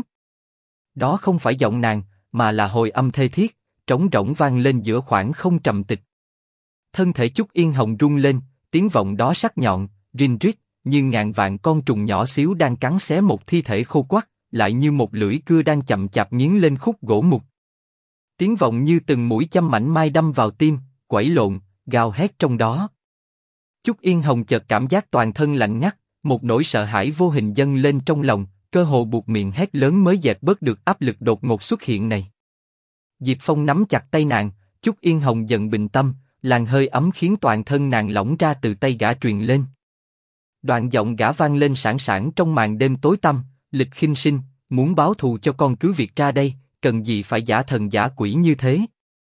Đó không phải giọng nàng, mà là hồi âm thê thiết, trống rỗng vang lên giữa khoảng không trầm tịch. Thân thể Chúc Yên Hồng rung lên, tiếng vọng đó sắc nhọn, rinh rít, như ngàn vạn con trùng nhỏ xíu đang cắn xé một thi thể khô quắt, lại như một lưỡi cưa đang chậm chạp nghiến lên khúc gỗ mục. Tiếng vọng như từng mũi châm mảnh mai đâm vào tim, quẩy lộn, gào hét trong đó. Chúc Yên Hồng chợt cảm giác toàn thân lạnh ngắt, một nỗi sợ hãi vô hình dâng lên trong lòng, cơ hồ buộc miệng hét lớn mới dẹp bớt được áp lực đột ngột xuất hiện này. Diệp Phong nắm chặt tay nàng, Chúc Yên Hồng dần bình tâm, làn hơi ấm khiến toàn thân nàng lỏng ra từ tay gã truyền lên. Đoạn giọng gã vang lên sảng sảng trong màn đêm tối tăm, Lịch Khinh Sinh, muốn báo thù cho con cứ việc ra đây, cần gì phải giả thần giả quỷ như thế.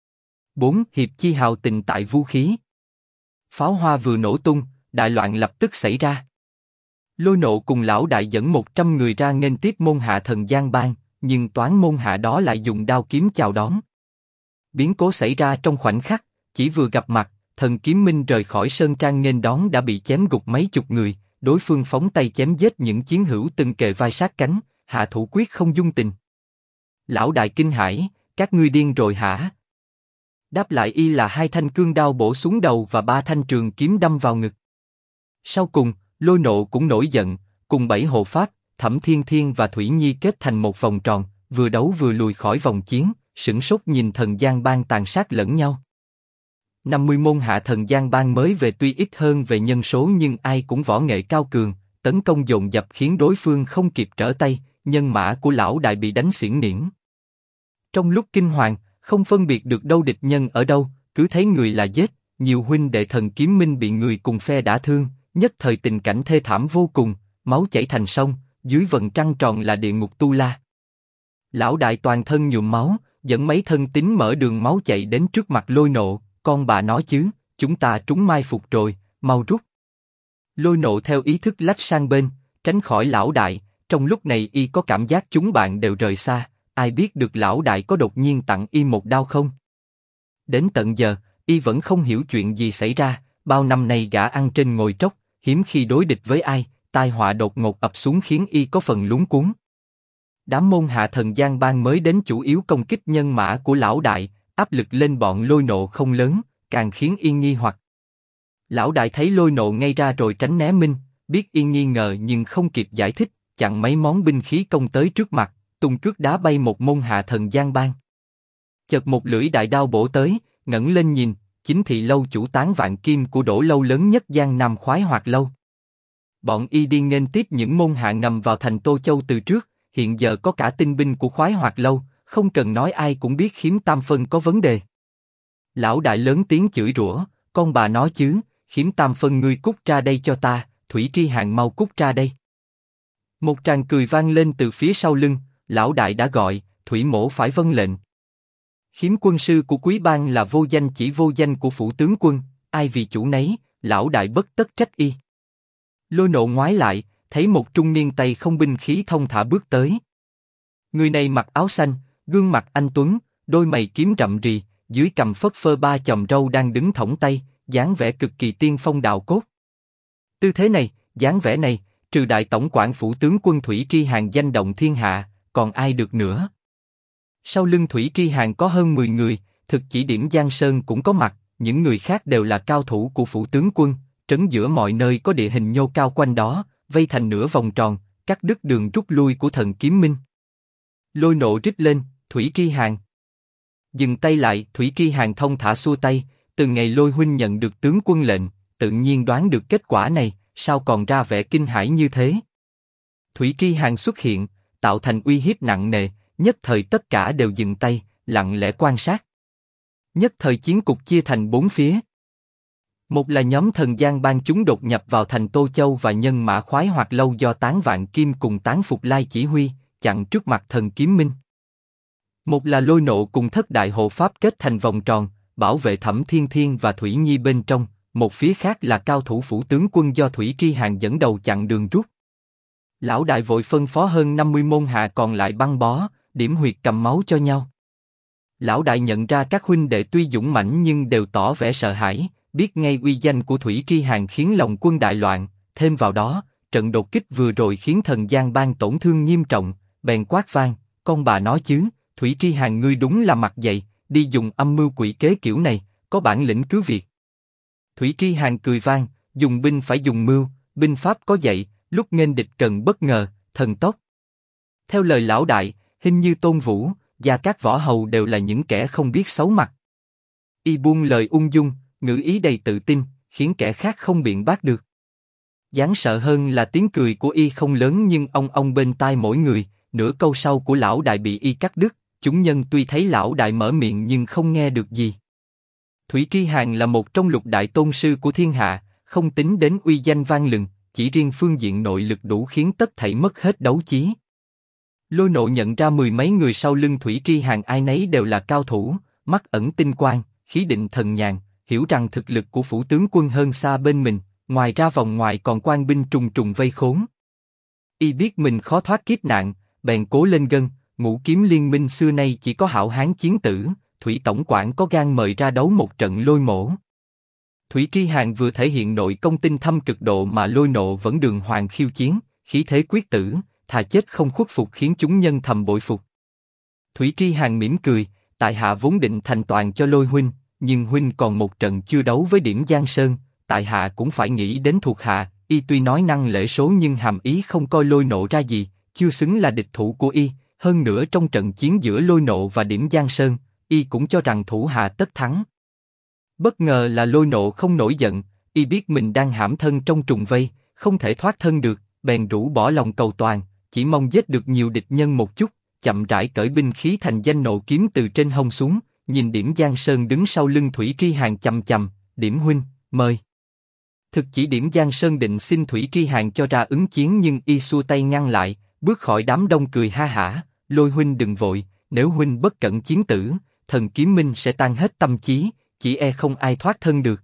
4. Hiệp chi hào tình tại vũ khí. Pháo hoa vừa nổ tung, đại loạn lập tức xảy ra. Lôi Nộ cùng lão đại dẫn 100 người ra nghênh tiếp môn hạ thần Giang Bang, nhưng toán môn hạ đó lại dùng đao kiếm chào đón. Biến cố xảy ra trong khoảnh khắc, chỉ vừa gặp mặt, thần Kiếm Minh rời khỏi sơn trang nghênh đón đã bị chém gục mấy chục người, đối phương phóng tay chém giết những chiến hữu từng kề vai sát cánh, hạ thủ quyết không dung tình. Lão đại kinh hãi, các ngươi điên rồi hả? Đáp lại y là 2 thanh cương đao bổ xuống đầu và 3 thanh trường kiếm đâm vào ngực. Sau cùng, Lôi Nộ cũng nổi giận, cùng 7 hộ pháp, Thẩm Thiên Thiên và Thủy Nhi kết thành một vòng tròn, vừa đấu vừa lùi khỏi vòng chiến, sửng sốt nhìn thần Giang Bang tàn sát lẫn nhau. 50 môn hạ thần Giang Bang mới về tuy ít hơn về nhân số nhưng ai cũng võ nghệ cao cường, tấn công dồn dập khiến đối phương không kịp trở tay, nhân mã của lão đại bị đánh xiển niễn. Trong lúc kinh hoàng, không phân biệt được đâu địch nhân ở đâu, cứ thấy người là giết, nhiều huynh đệ thần Kiếm Minh bị người cùng phe đả thương, nhất thời tình cảnh thê thảm vô cùng, máu chảy thành sông, dưới vầng trăng tròn là địa ngục Tu La. Lão đại toàn thân nhuộm máu, dẫn mấy thân tín mở đường máu chạy đến trước mặt Lôi Nộ, con bà nói chứ, chúng ta trúng mai phục rồi, mau rút. Lôi Nộ theo ý thức lách sang bên, tránh khỏi lão đại, trong lúc này y có cảm giác chúng bạn đều rời xa, ai biết được lão đại có đột nhiên tặng y một đao không? Đến tận giờ, y vẫn không hiểu chuyện gì xảy ra, bao năm nay gã ăn trên ngồi tróc, hiếm khi đối địch với ai, tai họa đột ngột ập xuống khiến y có phần luống cuống. Đám môn hạ thần Giang Bang mới đến chủ yếu công kích nhân mã của lão đại, áp lực lên bọn Lôi Nộ không lớn, càng khiến y nghi hoặc. Lão đại thấy Lôi Nộ ngay ra rồi tránh né minh, biết y nghi ngờ nhưng không kịp giải thích, chặn mấy món binh khí công tới trước mặt, tung cước đá bay một môn hạ thần Giang Bang. Chợt một lưỡi đại đao bổ tới, ngẩng lên nhìn, chính thị lâu chủ Tán Vạn Kim của Đỗ lâu lớn nhất Giang Nam Khoái Hoạt lâu. Bọn y đi nghênh tiếp những môn hạ ngầm vào thành Tô Châu từ trước, hiện giờ có cả tinh binh của Khoái Hoạt lâu, không cần nói ai cũng biết Khiếm Tam Phân có vấn đề. Lão đại lớn tiếng chửi rủa, con bà nói chứ, Khiếm Tam Phân ngươi cút ra đây cho ta, Thủy Tri Hàn mau cút ra đây. Một tràng cười vang lên từ phía sau lưng, lão đại đã gọi, Thủy mỗ phải vâng lệnh. Khiếm quân sư của Quý Bang là vô danh chỉ vô danh của phủ tướng quân, ai vì chủ nấy, lão đại bất tất trách y. Lôi Nộ ngoái lại, thấy một trung niên tay không binh khí thông thả bước tới. Người này mặc áo xanh, gương mặt anh tuấn, đôi mày kiếm rậm rì, dưới cằm phất phơ ba chòm râu đang đứng thõng tay, dáng vẻ cực kỳ tiên phong đạo cốt. Tư thế này, dáng vẻ này, trừ đại tổng quản phủ tướng quân Thủy Tri Hàn danh động thiên hạ, còn ai được nữa? Sau lưng Thủy Tri Hàn có hơn 10 người, thực chỉ điểm Giang Sơn cũng có mặt, những người khác đều là cao thủ của phủ tướng quân, trấn giữa mọi nơi có địa hình nhô cao quanh đó, vây thành nửa vòng tròn, cắt đứt đường rút lui của thần kiếm minh. Lôi nộ rít lên, Thủy Tri Hàn. Dừng tay lại, Thủy Tri Hàn thông thả xua tay, từ ngày Lôi huynh nhận được tướng quân lệnh, tự nhiên đoán được kết quả này, sao còn ra vẻ kinh hãi như thế? Thủy Tri Hàn xuất hiện, tạo thành uy hiếp nặng nề, nhất thời tất cả đều dừng tay, lặng lẽ quan sát. Nhất thời chiến cục chia thành 4 phía. Một là nhóm thần gian bang chúng đột nhập vào thành Tô Châu và nhân mã khoái hoạt lâu do Tán Vạn Kim cùng Tán Phục Lai chỉ huy, chặn trước mặt thần kiếm minh. Một là Lôi Nộ cùng Thất Đại Hộ Pháp kết thành vòng tròn, bảo vệ Thẩm Thiên Thiên và Thủy Nhi bên trong, một phía khác là cao thủ phủ tướng quân do Thủy Tri Hàn dẫn đầu chặn đường rút. Lão đại vội phân phó hơn 50 môn hạ còn lại băng bó, điểm huyệt cầm máu cho nhau. Lão đại nhận ra các huynh đệ tuy dũng mãnh nhưng đều tỏ vẻ sợ hãi, biết ngay uy danh của Thủy Tri Hàn khiến lòng quân đại loạn, thêm vào đó, trận đột kích vừa rồi khiến thần gian bang tổn thương nghiêm trọng, bèn quát vang, con bà nói chứ, Thủy Tri Hàn ngươi đúng là mặt dày, đi dùng âm mưu quỷ kế kiểu này, có bản lĩnh cứ việc. Thủy Tri Hàn cười vang, dùng binh phải dùng mưu, binh pháp có dạy, lúc nghênh địch cần bất ngờ, thần tốc. Theo lời lão đại, hình như Tôn Vũ, Gia Cát Võ Hầu đều là những kẻ không biết xấu mặt. Y buông lời ung dung, ngữ ý đầy tự tin, khiến kẻ khác không biện bác được. Đáng sợ hơn là tiếng cười của Y không lớn nhưng ong bên tai mỗi người, nửa câu sau của lão đại bị Y cắt đứt, chúng nhân tuy thấy lão đại mở miệng nhưng không nghe được gì. Thủy Tri Hàn là một trong lục đại tôn sư của thiên hạ, không tính đến uy danh vang lừng, chỉ riêng phương diện nội lực đủ khiến tất thảy mất hết đấu chí. Lôi Nộ nhận ra mười mấy người sau lưng Thủy Tri Hàn ai nấy đều là cao thủ, mắt ẩn tinh quang, khí định thần nhàn, hiểu rằng thực lực của phủ tướng quân hơn xa bên mình, ngoài ra vòng ngoài còn quan binh trùng trùng vây khốn. Y biết mình khó thoát kiếp nạn, bèn cố lên gân, Ngũ Kiếm Liên Minh xưa nay chỉ có hảo hán chiến tử, Thủy tổng quản có gan mời ra đấu một trận Lôi Mổ. Thủy Tri Hàn vừa thể hiện nội công tinh thâm cực độ mà Lôi Nộ vẫn đường hoàng khiêu chiến, khí thế quyết tử, thà chết không khuất phục khiến chúng nhân thầm bội phục. Thủy Tri Hàn mỉm cười, tại hạ vốn định thành toàn cho Lôi huynh, nhưng huynh còn một trận chưa đấu với điểm Giang Sơn, tại hạ cũng phải nghĩ đến thuộc hạ. Y tuy nói năng lễ số nhưng hàm ý không coi Lôi Nộ ra gì, chưa xứng là địch thủ của Y. Hơn nữa trong trận chiến giữa Lôi Nộ và điểm Giang Sơn, Y cũng cho rằng thủ hạ tất thắng. Bất ngờ là Lôi Nộ không nổi giận, Y biết mình đang hãm thân trong trùng vây, không thể thoát thân được, bèn rũ bỏ lòng cầu toàn, chỉ mong giết được nhiều địch nhân một chút, chậm rãi cởi binh khí thành danh nộ kiếm từ trên hông xuống, nhìn điểm Giang Sơn đứng sau lưng Thủy Tri Hàn chằm chằm, điểm huynh, mời. Thực chỉ điểm Giang Sơn định xin Thủy Tri Hàn cho ra ứng chiến nhưng Y xua tay ngăn lại, bước khỏi đám đông cười ha hả, Lôi huynh đừng vội, nếu huynh bất cẩn chiến tử, thần kiếm minh sẽ tan hết tâm trí, chỉ e không ai thoát thân được.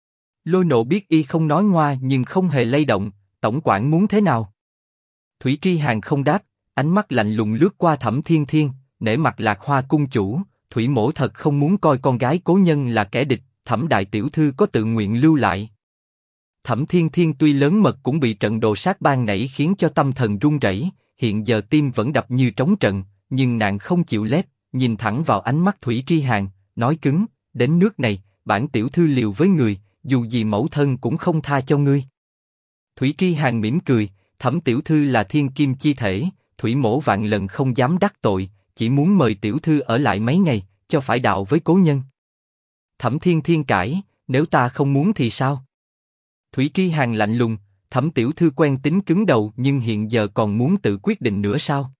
Lôi Nộ biết Y không nói ngoa nhưng không hề lay động, tổng quản muốn thế nào? Thủy Tri Hàn không đáp, ánh mắt lạnh lùng lướt qua Thẩm Thiên Thiên, nể mặt Lạc Hoa cung chủ, Thủy mỗ thật không muốn coi con gái cố nhân là kẻ địch, Thẩm đại tiểu thư có tự nguyện lưu lại. Thẩm Thiên Thiên tuy lớn mật cũng bị trận đồ sát ban nãy khiến cho tâm thần run rẩy, hiện giờ tim vẫn đập như trống trận, nhưng nàng không chịu lép, nhìn thẳng vào ánh mắt Thủy Tri Hàn, nói cứng, đến nước này, bản tiểu thư liều với người, dù gì mẫu thân cũng không tha cho ngươi. Thủy Tri Hàn mỉm cười, Thẩm tiểu thư là thiên kim chi thể, Thủy mỗ vạn lần không dám đắc tội, chỉ muốn mời tiểu thư ở lại mấy ngày, cho phải đạo với cố nhân. Thẩm Thiên Thiên cãi, nếu ta không muốn thì sao? Thủy Tri Hàn lạnh lùng, Thẩm tiểu thư quen tính cứng đầu nhưng hiện giờ còn muốn tự quyết định nữa sao?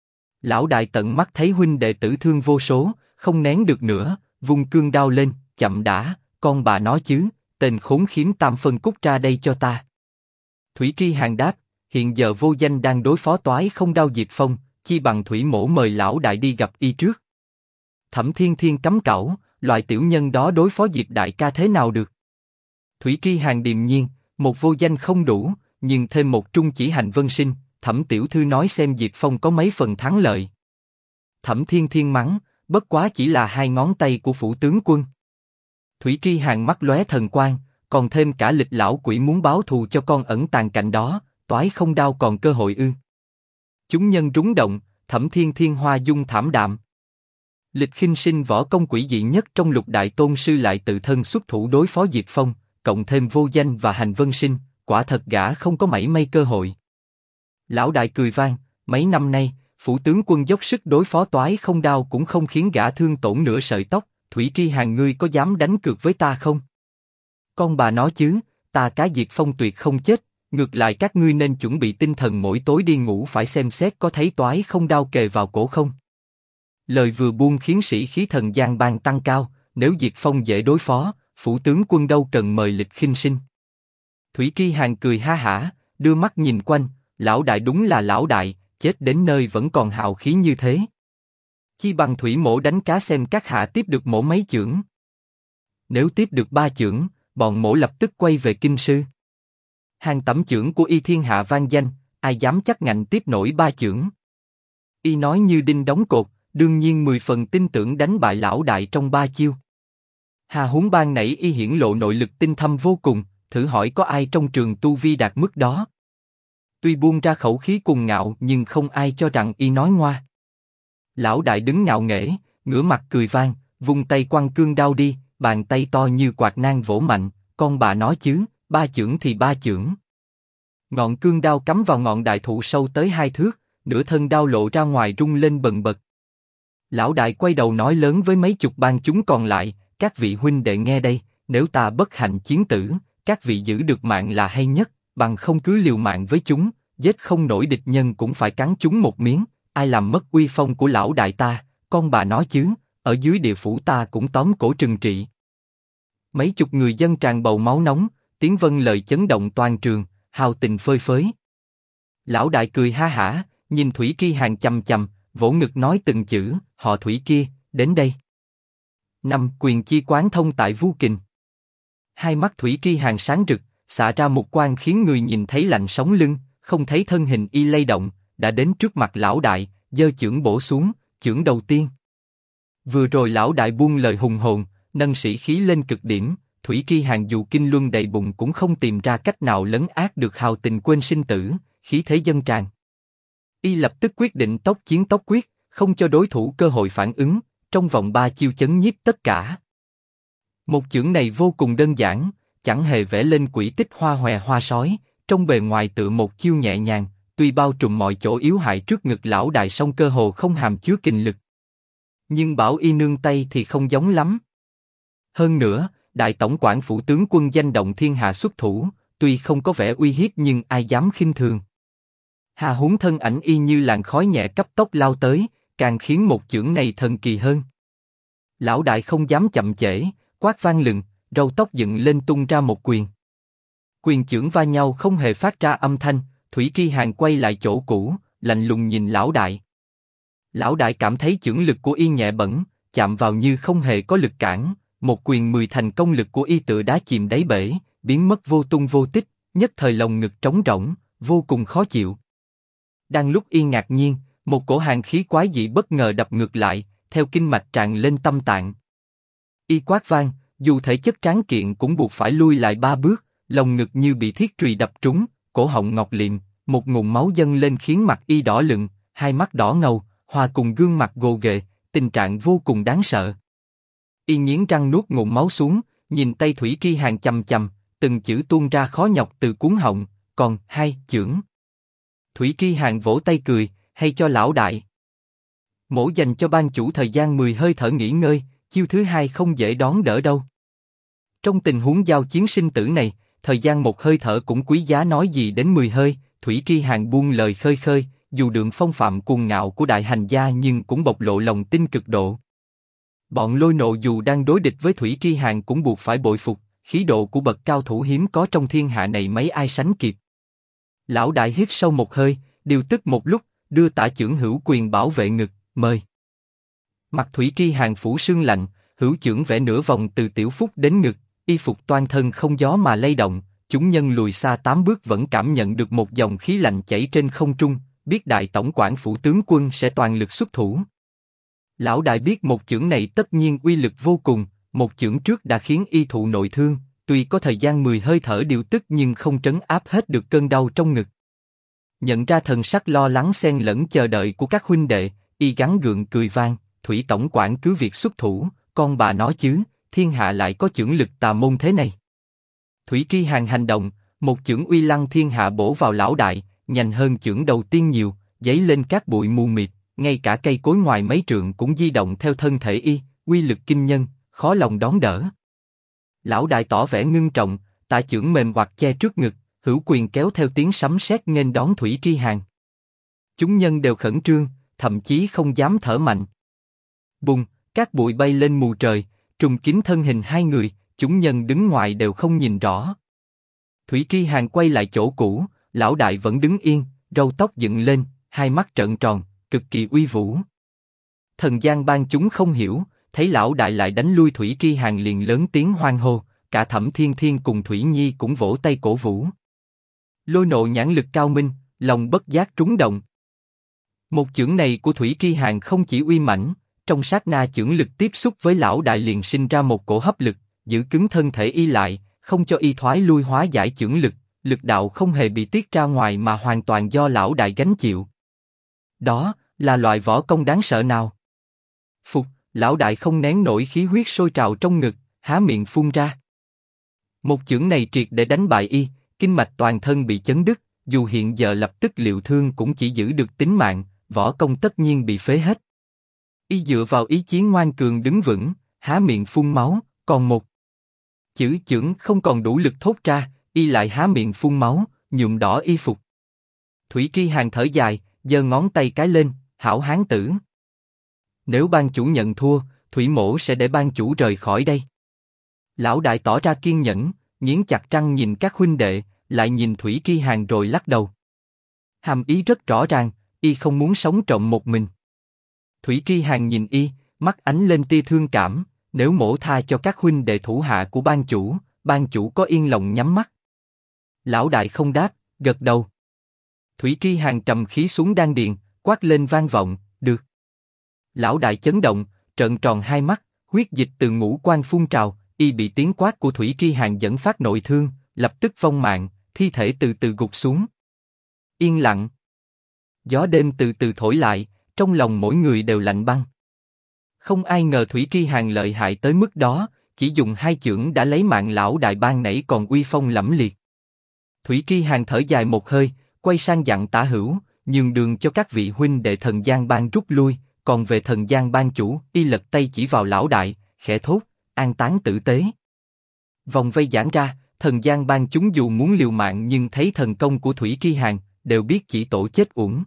Lão đại tận mắt thấy huynh đệ tử thương vô số, không nén được nữa, vung cương đao lên, chậm đã, con bà nói chứ, tên khốn khiếm tam phân cút ra đây cho ta. Thủy Tri Hàn đáp, hiện giờ vô danh đang đối phó toái không đao Diệp Phong, chi bằng Thủy mỗ mời lão đại đi gặp y trước. Thẩm Thiên Thiên cấm cẩu, loại tiểu nhân đó đối phó Diệp đại ca thế nào được? Thủy Tri Hàn điềm nhiên, một vô danh không đủ, nhưng thêm một trung chỉ hành vân sinh, Thẩm tiểu thư nói xem Diệp Phong có mấy phần thắng lợi. Thẩm Thiên Thiên mắng, bất quá chỉ là hai ngón tay của phủ tướng quân. Thủy Tri Hàn mắt lóe thần quang, còn thêm cả Lịch lão quỷ muốn báo thù cho con ẩn tàng cạnh đó, toái không đao còn cơ hội ư? Chúng nhân rúng động, Thẩm Thiên Thiên hoa dung thảm đạm. Lịch Khinh Sinh võ công quỷ dị nhất trong Lục đại tôn sư lại tự thân xuất thủ đối phó Diệp Phong, cộng thêm Vô Danh và Hành Vân Sinh, quả thật gã không có mảy may cơ hội. Lão đại cười vang, mấy năm nay, phủ tướng quân dốc sức đối phó toái không đao cũng không khiến gã thương tổn nửa sợi tóc. Thủy Tri Hàn ngươi có dám đánh cược với ta không? Con bà nói chứ, ta cá Diệp Phong tuyệt không chết, ngược lại các ngươi nên chuẩn bị tinh thần mỗi tối đi ngủ phải xem xét có thấy toái không đao kề vào cổ không. Lời vừa buông khiến sĩ khí thần Giang Bang tăng cao, nếu Diệp Phong dễ đối phó, phủ tướng quân đâu cần mời Lịch Khinh Sinh. Thủy Tri Hàn cười ha hả, đưa mắt nhìn quanh, lão đại đúng là lão đại, chết đến nơi vẫn còn hào khí như thế. Chi bằng Thủy Mỗ đánh cá xem các hạ tiếp được mỗ mấy chưởng. Nếu tiếp được 3 chưởng, bọn mỗ lập tức quay về kinh sư. Hàng tẩm chưởng của y thiên hạ vang danh, ai dám chắc ngạnh tiếp nổi 3 chưởng. Y nói như đinh đóng cột, đương nhiên 10 phần tin tưởng đánh bại lão đại trong 3 chiêu. Hà huống ban nãy y hiển lộ nội lực tinh thâm vô cùng, thử hỏi có ai trong trường tu vi đạt mức đó. Tuy buông ra khẩu khí cuồng ngạo nhưng không ai cho rằng y nói ngoa. Lão đại đứng ngạo nghễ, ngửa mặt cười vang, vung tay quăng cương đao đi, bàn tay to như quạt nang vỗ mạnh, con bà nói chứ, 3 chưởng thì 3 chưởng. Ngọn cương đao cắm vào ngọn đại thụ sâu tới 2 thước, nửa thân đao lộ ra ngoài rung lên bần bật. Lão đại quay đầu nói lớn với mấy chục ban chúng còn lại, các vị huynh đệ nghe đây, nếu ta bất hạnh chiến tử, các vị giữ được mạng là hay nhất, bằng không cứ liều mạng với chúng, giết không nổi địch nhân cũng phải cắn chúng một miếng. Ai làm mất uy phong của lão đại ta, con bà nói chứ, ở dưới địa phủ ta cũng tóm cổ trừng trị. Mấy chục người dân tràn bầu máu nóng, tiếng vâng lời chấn động toàn trường, hào tình phơi phới. Lão đại cười ha hả, nhìn Thủy Tri Hàn chằm chằm, vỗ ngực nói từng chữ, họ Thủy kia, đến đây. Năm quyền chi quán thông tại Vu Kình. Hai mắt Thủy Tri Hàn sáng rực, xạ ra một quang khiến người nhìn thấy lạnh sống lưng, không thấy thân hình y lay động, đã đến trước mặt lão đại, giơ chưởng bổ xuống, chưởng đầu tiên. Vừa rồi lão đại buông lời hùng hồn, nâng sĩ khí lên cực điểm, Thủy Tri Hàn dù kinh luân đầy bụng cũng không tìm ra cách nào lấn át được hào tình quên sinh tử, khí thế dâng tràn. Y lập tức quyết định tốc chiến tốc quyết, không cho đối thủ cơ hội phản ứng, trong vòng 3 chiêu chấn nhiếp tất cả. Một chưởng này vô cùng đơn giản, chẳng hề vẽ lên quỹ tích hoa hòe hoa sói, trong bề ngoài tựa một chiêu nhẹ nhàng, tuy bao trùm mọi chỗ yếu hại trước ngực lão đại song cơ hồ không hàm chứa kình lực. Nhưng bảo y nương tay thì không giống lắm. Hơn nữa, đại tổng quản phủ tướng quân danh động thiên hạ xuất thủ, tuy không có vẻ uy hiếp nhưng ai dám khinh thường. Hà huống thân ảnh y như làn khói nhẹ cấp tốc lao tới, càng khiến một chưởng này thần kỳ hơn. Lão đại không dám chậm trễ, quát vang lừng, râu tóc dựng lên tung ra một quyền. Quyền chưởng va nhau không hề phát ra âm thanh, Thủy Tri Hàn quay lại chỗ cũ, lạnh lùng nhìn lão đại. Lão đại cảm thấy chưởng lực của y nhẹ bẩn, chạm vào như không hề có lực cản, một quyền 10 thành công lực của y tựa đá chìm đáy bể, biến mất vô tung vô tích, nhất thời lồng ngực trống rỗng, vô cùng khó chịu. Đang lúc y ngạc nhiên, một cổ hàn khí quái dị bất ngờ đập ngược lại, theo kinh mạch tràn lên tâm tạng. Y quát vang, dù thể chất tráng kiện cũng buộc phải lui lại 3 bước, lồng ngực như bị thiết chùy đập trúng, cổ họng ngọc liệm, một ngụm máu dâng lên khiến mặt y đỏ lựng, hai mắt đỏ ngầu, hòa cùng gương mặt gồ ghề, tình trạng vô cùng đáng sợ. Y nghiến răng nuốt ngụm máu xuống, nhìn tay Thủy Tri Hàn chằm chằm, từng chữ tuôn ra khó nhọc từ cuống họng, còn 2 chưởng. Thủy Tri Hàn vỗ tay cười, hay cho lão đại. Mỗ dành cho ban chủ thời gian 10 hơi thở nghỉ ngơi, chiêu thứ 2 không dễ đón đỡ đâu. Trong tình huống giao chiến sinh tử này, thời gian một hơi thở cũng quý giá nói gì đến 10 hơi. Thủy Tri Hàn buông lời khơi khơi, dù đượm phong phạm cuồng ngạo của đại hành gia nhưng cũng bộc lộ lòng tin cực độ. Bọn Lôi Nộ dù đang đối địch với Thủy Tri Hàn cũng buộc phải bội phục, khí độ của bậc cao thủ hiếm có trong thiên hạ này mấy ai sánh kịp. Lão đại hít sâu một hơi, điều tức một lúc, đưa tả chưởng hữu quyền bảo vệ ngực, mời. Mặt Thủy Tri Hàn phủ sương lạnh, hữu chưởng vẽ nửa vòng từ tiểu phúc đến ngực, y phục toàn thân không gió mà lay động. Chúng nhân lùi xa 8 bước vẫn cảm nhận được một dòng khí lạnh chảy trên không trung, biết đại tổng quản phủ tướng quân sẽ toàn lực xuất thủ. Lão đại biết một chưởng này tất nhiên uy lực vô cùng, một chưởng trước đã khiến y thụ nội thương, tuy có thời gian 10 hơi thở điều tức nhưng không trấn áp hết được cơn đau trong ngực. Nhận ra thần sắc lo lắng xen lẫn chờ đợi của các huynh đệ, y gắng gượng cười vang, Thủy tổng quản cứ việc xuất thủ, con bà nó chứ, thiên hạ lại có chưởng lực tà môn thế này. Thủy Tri Hàn hành động, một chưởng uy lăng thiên hạ bổ vào lão đại, nhanh hơn chưởng đầu tiên nhiều, giấy lên các bụi mù mịt, ngay cả cây cối ngoài mấy trượng cũng di động theo thân thể y, uy lực kinh nhân, khó lòng đón đỡ. Lão đại tỏ vẻ ngưng trọng, tà chưởng mềm hoặc che trước ngực, hữu quyền kéo theo tiếng sấm sét nghênh đón Thủy Tri Hàn. Chúng nhân đều khẩn trương, thậm chí không dám thở mạnh. Bùng, các bụi bay lên mù trời, trùng kín thân hình hai người, chúng nhân đứng ngoài đều không nhìn rõ. Thủy Tri Hàn quay lại chỗ cũ, lão đại vẫn đứng yên, râu tóc dựng lên, hai mắt trợn tròn, cực kỳ uy vũ. Thần gian ban chúng không hiểu, thấy lão đại lại đánh lui Thủy Tri Hàn liền lớn tiếng hoan hô, cả Thẩm Thiên Thiên cùng Thủy Nhi cũng vỗ tay cổ vũ. Lôi Nộ nhãn lực cao minh, lòng bất giác trúng động. Một chưởng này của Thủy Tri Hàn không chỉ uy mãnh, trong sát na chưởng lực tiếp xúc với lão đại liền sinh ra một cổ hấp lực, giữ cứng thân thể y lại, không cho y thoái lui hóa giải chưởng lực, lực đạo không hề bị tiết ra ngoài mà hoàn toàn do lão đại gánh chịu. Đó là loại võ công đáng sợ nào? Phục, lão đại không nén nổi khí huyết sôi trào trong ngực, há miệng phun ra. Một chưởng này triệt để đánh bại y, kinh mạch toàn thân bị chấn đứt, dù hiện giờ lập tức liệu thương cũng chỉ giữ được tính mạng, võ công tất nhiên bị phế hết. Y dựa vào ý chí ngoan cường đứng vững, há miệng phun máu, còn một chữ chưởng không còn đủ lực thốt ra, y lại há miệng phun máu, nhuộm đỏ y phục. Thủy Tri Hàn thở dài, giơ ngón tay cái lên, hảo hán tử. Nếu ban chủ nhận thua, Thủy mỗ sẽ để ban chủ rời khỏi đây. Lão đại tỏ ra kiên nhẫn, nghiến chặt răng nhìn các huynh đệ, lại nhìn Thủy Tri Hàn rồi lắc đầu. Hàm ý rất rõ ràng, y không muốn sống trộm một mình. Thủy Tri Hàn nhìn y, mắt ánh lên tia thương cảm, nếu mỗ tha cho các huynh đệ thủ hạ của ban chủ có yên lòng nhắm mắt. Lão đại không đáp, gật đầu. Thủy Tri Hàn trầm khí xuống đan điền, quát lên vang vọng, được. Lão đại chấn động, trợn tròn hai mắt, huyết dịch từ ngũ quan phun trào, y bị tiếng quát của Thủy Tri Hàn dẫn phát nội thương, lập tức vong mạng, thi thể từ từ gục xuống. Yên lặng. Gió đêm từ từ thổi lại, trong lòng mỗi người đều lạnh băng. Không ai ngờ Thủy Tri Hàn lợi hại tới mức đó, chỉ dùng hai chưởng đã lấy mạng lão đại ban nãy còn uy phong lẫm liệt. Thủy Tri Hàn thở dài một hơi, quay sang dặn Tả Hữu, nhường đường cho các vị huynh đệ Thần Gian Ban rút lui, còn về Thần Gian Ban chủ, y lật tay chỉ vào lão đại, khẽ thốt, an táng tử tế. Vòng vây giãn ra, Thần Gian Ban chúng dù muốn liều mạng nhưng thấy thần công của Thủy Tri Hàn, đều biết chỉ tổ chết uổng.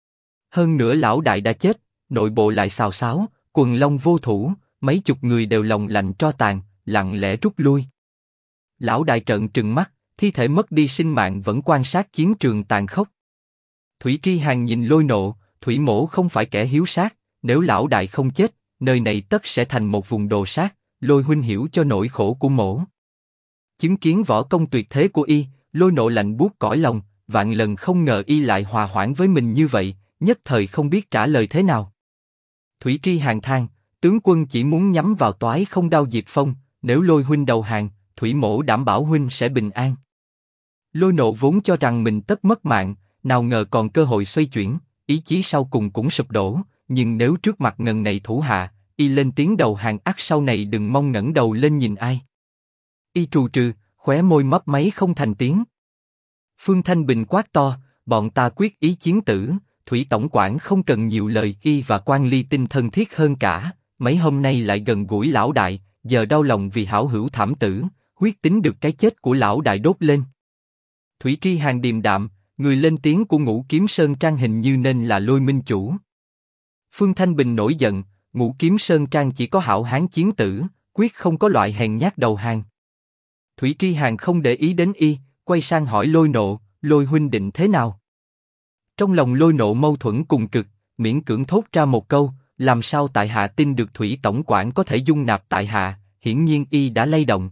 Hơn nữa lão đại đã chết, nội bộ lại xào xáo, quần long vô thủ, mấy chục người đều lòng lạnh tro tàn, lặng lẽ rút lui. Lão đại trợn trừng mắt, thi thể mất đi sinh mạng vẫn quan sát chiến trường tàn khốc. Thủy Tri Hàn nhìn Lôi Nộ, Thủy mỗ không phải kẻ hiếu sát, nếu lão đại không chết, nơi này tất sẽ thành một vùng đồ sát, Lôi huynh hiểu cho nỗi khổ của mỗ. Chứng kiến võ công tuyệt thế của y, Lôi Nộ lạnh buốt cõi lòng, vạn lần không ngờ y lại hòa hoãn với mình như vậy, nhất thời không biết trả lời thế nào. Thủy Tri Hàn than, tướng quân chỉ muốn nhắm vào toái không đao Diệp Phong, nếu Lôi huynh đầu hàng, Thủy mỗ đảm bảo huynh sẽ bình an. Lôi Nộ vốn cho rằng mình tất mất mạng, nào ngờ còn cơ hội xoay chuyển, ý chí sau cùng cũng sụp đổ, nhưng nếu trước mặt ngần này thủ hạ, y lên tiếng đầu hàng ắt sau này đừng mong ngẩng đầu lên nhìn ai. Y trù trừ, khóe môi mấp máy không thành tiếng. Phương Thanh Bình quát to, bọn ta quyết ý chiến tử, Thủy tổng quản không cần nhiều lời, y và Quan Ly Tinh thân thiết hơn cả, mấy hôm nay lại gần gũi lão đại, giờ đau lòng vì hảo hữu thảm tử, huyết tính được cái chết của lão đại đốt lên. Thủy Tri Hàn điềm đạm, người lên tiếng của Ngũ Kiếm Sơn Trang hình như nên là Lôi minh chủ. Phương Thanh Bình nổi giận, Ngũ Kiếm Sơn Trang chỉ có hảo hán chiến tử, quyết không có loại hèn nhát đầu hàng. Thủy Tri Hàn không để ý đến y, quay sang hỏi Lôi Nộ, Lôi huynh định thế nào? Trong lòng Lôi Nộ mâu thuẫn cùng cực, miễn cưỡng thốt ra một câu, làm sao tại hạ tin được Thủy tổng quản có thể dung nạp tại hạ, hiển nhiên y đã lay động.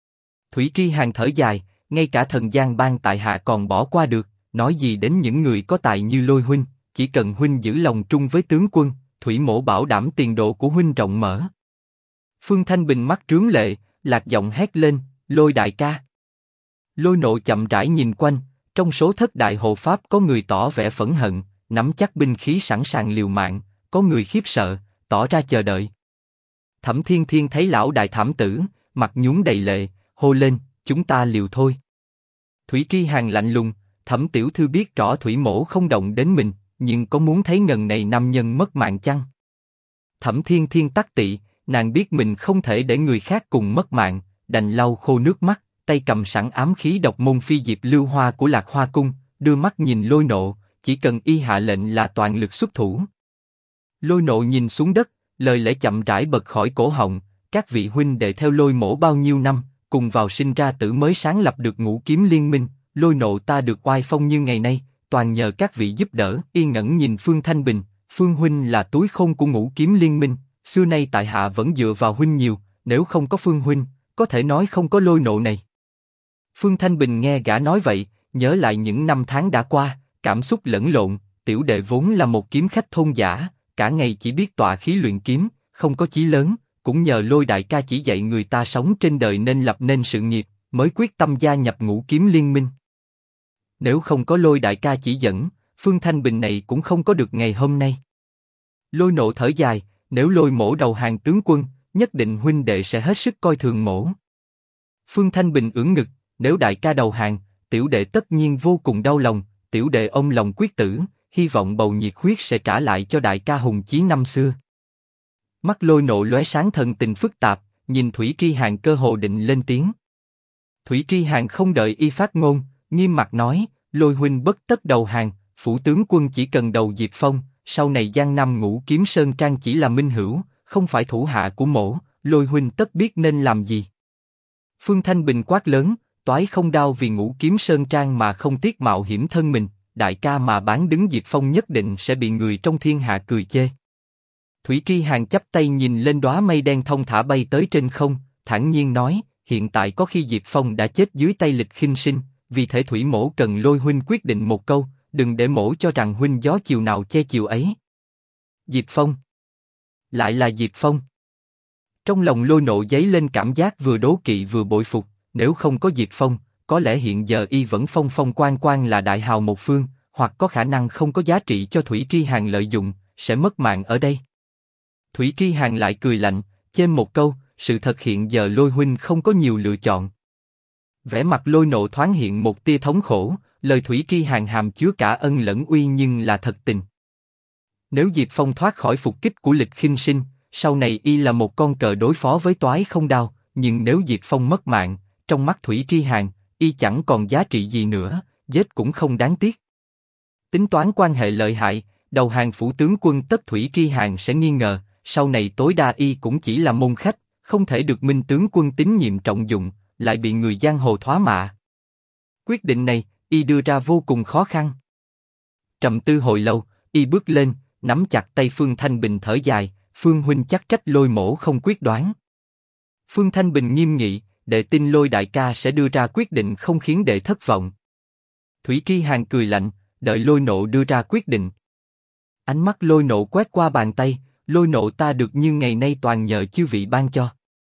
Thủy Tri Hàn thở dài, ngay cả Thần Gian Ban tại hạ còn bỏ qua được, nói gì đến những người có tài như Lôi huynh, chỉ cần huynh giữ lòng trung với tướng quân, Thủy Mỗ bảo đảm tiền đồ của huynh rộng mở. Phương Thanh Bình mắt trướng lệ, lạc giọng hét lên, Lôi đại ca. Lôi Nộ chậm rãi nhìn quanh, trong số thất đại hộ pháp có người tỏ vẻ phẫn hận, nắm chắc binh khí sẵn sàng liều mạng, có người khiếp sợ, tỏ ra chờ đợi. Thẩm Thiên Thiên thấy lão đại thảm tử, mặt nhún đầy lệ, hô lên, chúng ta liều thôi. Thủy Tri Hàn lạnh lùng, Thẩm tiểu thư biết rõ Thủy Mỗ không động đến mình, nhưng có muốn thấy ngần này nam nhân mất mạng chăng? Thẩm Thiên Thiên tắc tị, nàng biết mình không thể để người khác cùng mất mạng, đành lau khô nước mắt, tay cầm sẵn ám khí độc môn phi diệp lưu hoa của Lạc Hoa cung, đưa mắt nhìn Lôi Nộ, chỉ cần y hạ lệnh là toàn lực xuất thủ. Lôi Nộ nhìn xuống đất, lời lẽ chậm rãi bật khỏi cổ họng, các vị huynh đệ theo Lôi Mỗ bao nhiêu năm, cùng vào sinh ra tử mới sáng lập được Ngũ Kiếm Liên Minh, Lôi Nộ ta được oai phong như ngày nay, toàn nhờ các vị giúp đỡ. Y ngẩn nhìn Phương Thanh Bình, Phương huynh là túi khôn của Ngũ Kiếm Liên Minh, xưa nay tại hạ vẫn dựa vào huynh nhiều, nếu không có Phương huynh, có thể nói không có Lôi Nộ này. Phương Thanh Bình nghe gã nói vậy, nhớ lại những năm tháng đã qua, cảm xúc lẫn lộn. Tiểu đệ vốn là một kiếm khách thôn dã, cả ngày chỉ biết tọa khí luyện kiếm, không có chí lớn, cũng nhờ Lôi đại ca chỉ dạy người ta sống trên đời nên lập nên sự nghiệp, mới quyết tâm gia nhập Ngũ Kiếm Liên Minh. Nếu không có Lôi đại ca chỉ dẫn, Phương Thanh Bình này cũng không có được ngày hôm nay. Lôi Nộ thở dài, nếu Lôi Mỗ đầu hàng tướng quân, nhất định huynh đệ sẽ hết sức coi thường Mỗ. Phương Thanh Bình ưỡn ngực, nếu đại ca đầu hàng, tiểu đệ tất nhiên vô cùng đau lòng, tiểu đệ ôm lòng quyết tử, hy vọng bầu nhiệt huyết sẽ trả lại cho đại ca hùng chí năm xưa. Mắt Lôi Nộ lóe sáng thần tình phức tạp, nhìn Thủy Tri Hàn cơ hồ định lên tiếng. Thủy Tri Hàn không đợi y phát ngôn, nghiêm mặt nói, Lôi huynh bất tất đầu hàng, phủ tướng quân chỉ cần đầu Diệp Phong, sau này Giang Nam Ngũ Kiếm Sơn Trang chỉ là minh hữu, không phải thủ hạ của Mỗ, Lôi huynh tất biết nên làm gì. Phương Thanh Bình quát lớn, toái không đao vì Ngũ Kiếm Sơn Trang mà không tiếc mạo hiểm thân mình, đại ca mà bán đứng Diệp Phong nhất định sẽ bị người trong thiên hạ cười chê. Thủy Tri Hàn chắp tay nhìn lên đóa mây đen thông thả bay tới trên không, thản nhiên nói, hiện tại có khi Diệp Phong đã chết dưới tay Lịch Khinh Sinh, vì thể Thủy Mỗ cần Lôi huynh quyết định một câu, đừng để Mỗ cho rằng huynh gió chiều nào che chiều ấy. Diệp Phong, lại là Diệp Phong. Trong lòng Lôi Nộ dấy lên cảm giác vừa đố kỵ vừa bội phục, nếu không có Diệp Phong, có lẽ hiện giờ y vẫn phong phong quang quang là đại hào một phương, hoặc có khả năng không có giá trị cho Thủy Tri Hàn lợi dụng, sẽ mất mạng ở đây. Thủy Tri Hàn lại cười lạnh, chêm một câu, sự thật hiện giờ Lôi huynh không có nhiều lựa chọn. Vẻ mặt Lôi Nộ thoáng hiện một tia thống khổ, lời Thủy Tri Hàn hàm chứa cả ân lẫn uy nhưng là thật tình. Nếu Diệp Phong thoát khỏi phục kích của Lịch Khinh Sinh, sau này y là một con cờ đối phó với toái không đao, nhưng nếu Diệp Phong mất mạng, trong mắt Thủy Tri Hàn, y chẳng còn giá trị gì nữa, giết cũng không đáng tiếc. Tính toán quan hệ lợi hại, đầu hàng phủ tướng quân tất Thủy Tri Hàn sẽ nghi ngờ, sau này tối đa y cũng chỉ là môn khách, không thể được Minh tướng quân tín nhiệm trọng dụng, lại bị người giang hồ thoá mạ. Quyết định này, y đưa ra vô cùng khó khăn. Trầm tư hồi lâu, y bước lên, nắm chặt tay Phương Thanh Bình thở dài, Phương huynh chắc trách Lôi Mỗ không quyết đoán. Phương Thanh Bình nghiêm nghị, đệ tin Lôi đại ca sẽ đưa ra quyết định không khiến đệ thất vọng. Thủy Tri Hàn cười lạnh, đợi Lôi Nộ đưa ra quyết định. Ánh mắt Lôi Nộ quét qua bàn tay, Lôi Nộ ta được như ngày nay toàn nhờ chư vị ban cho.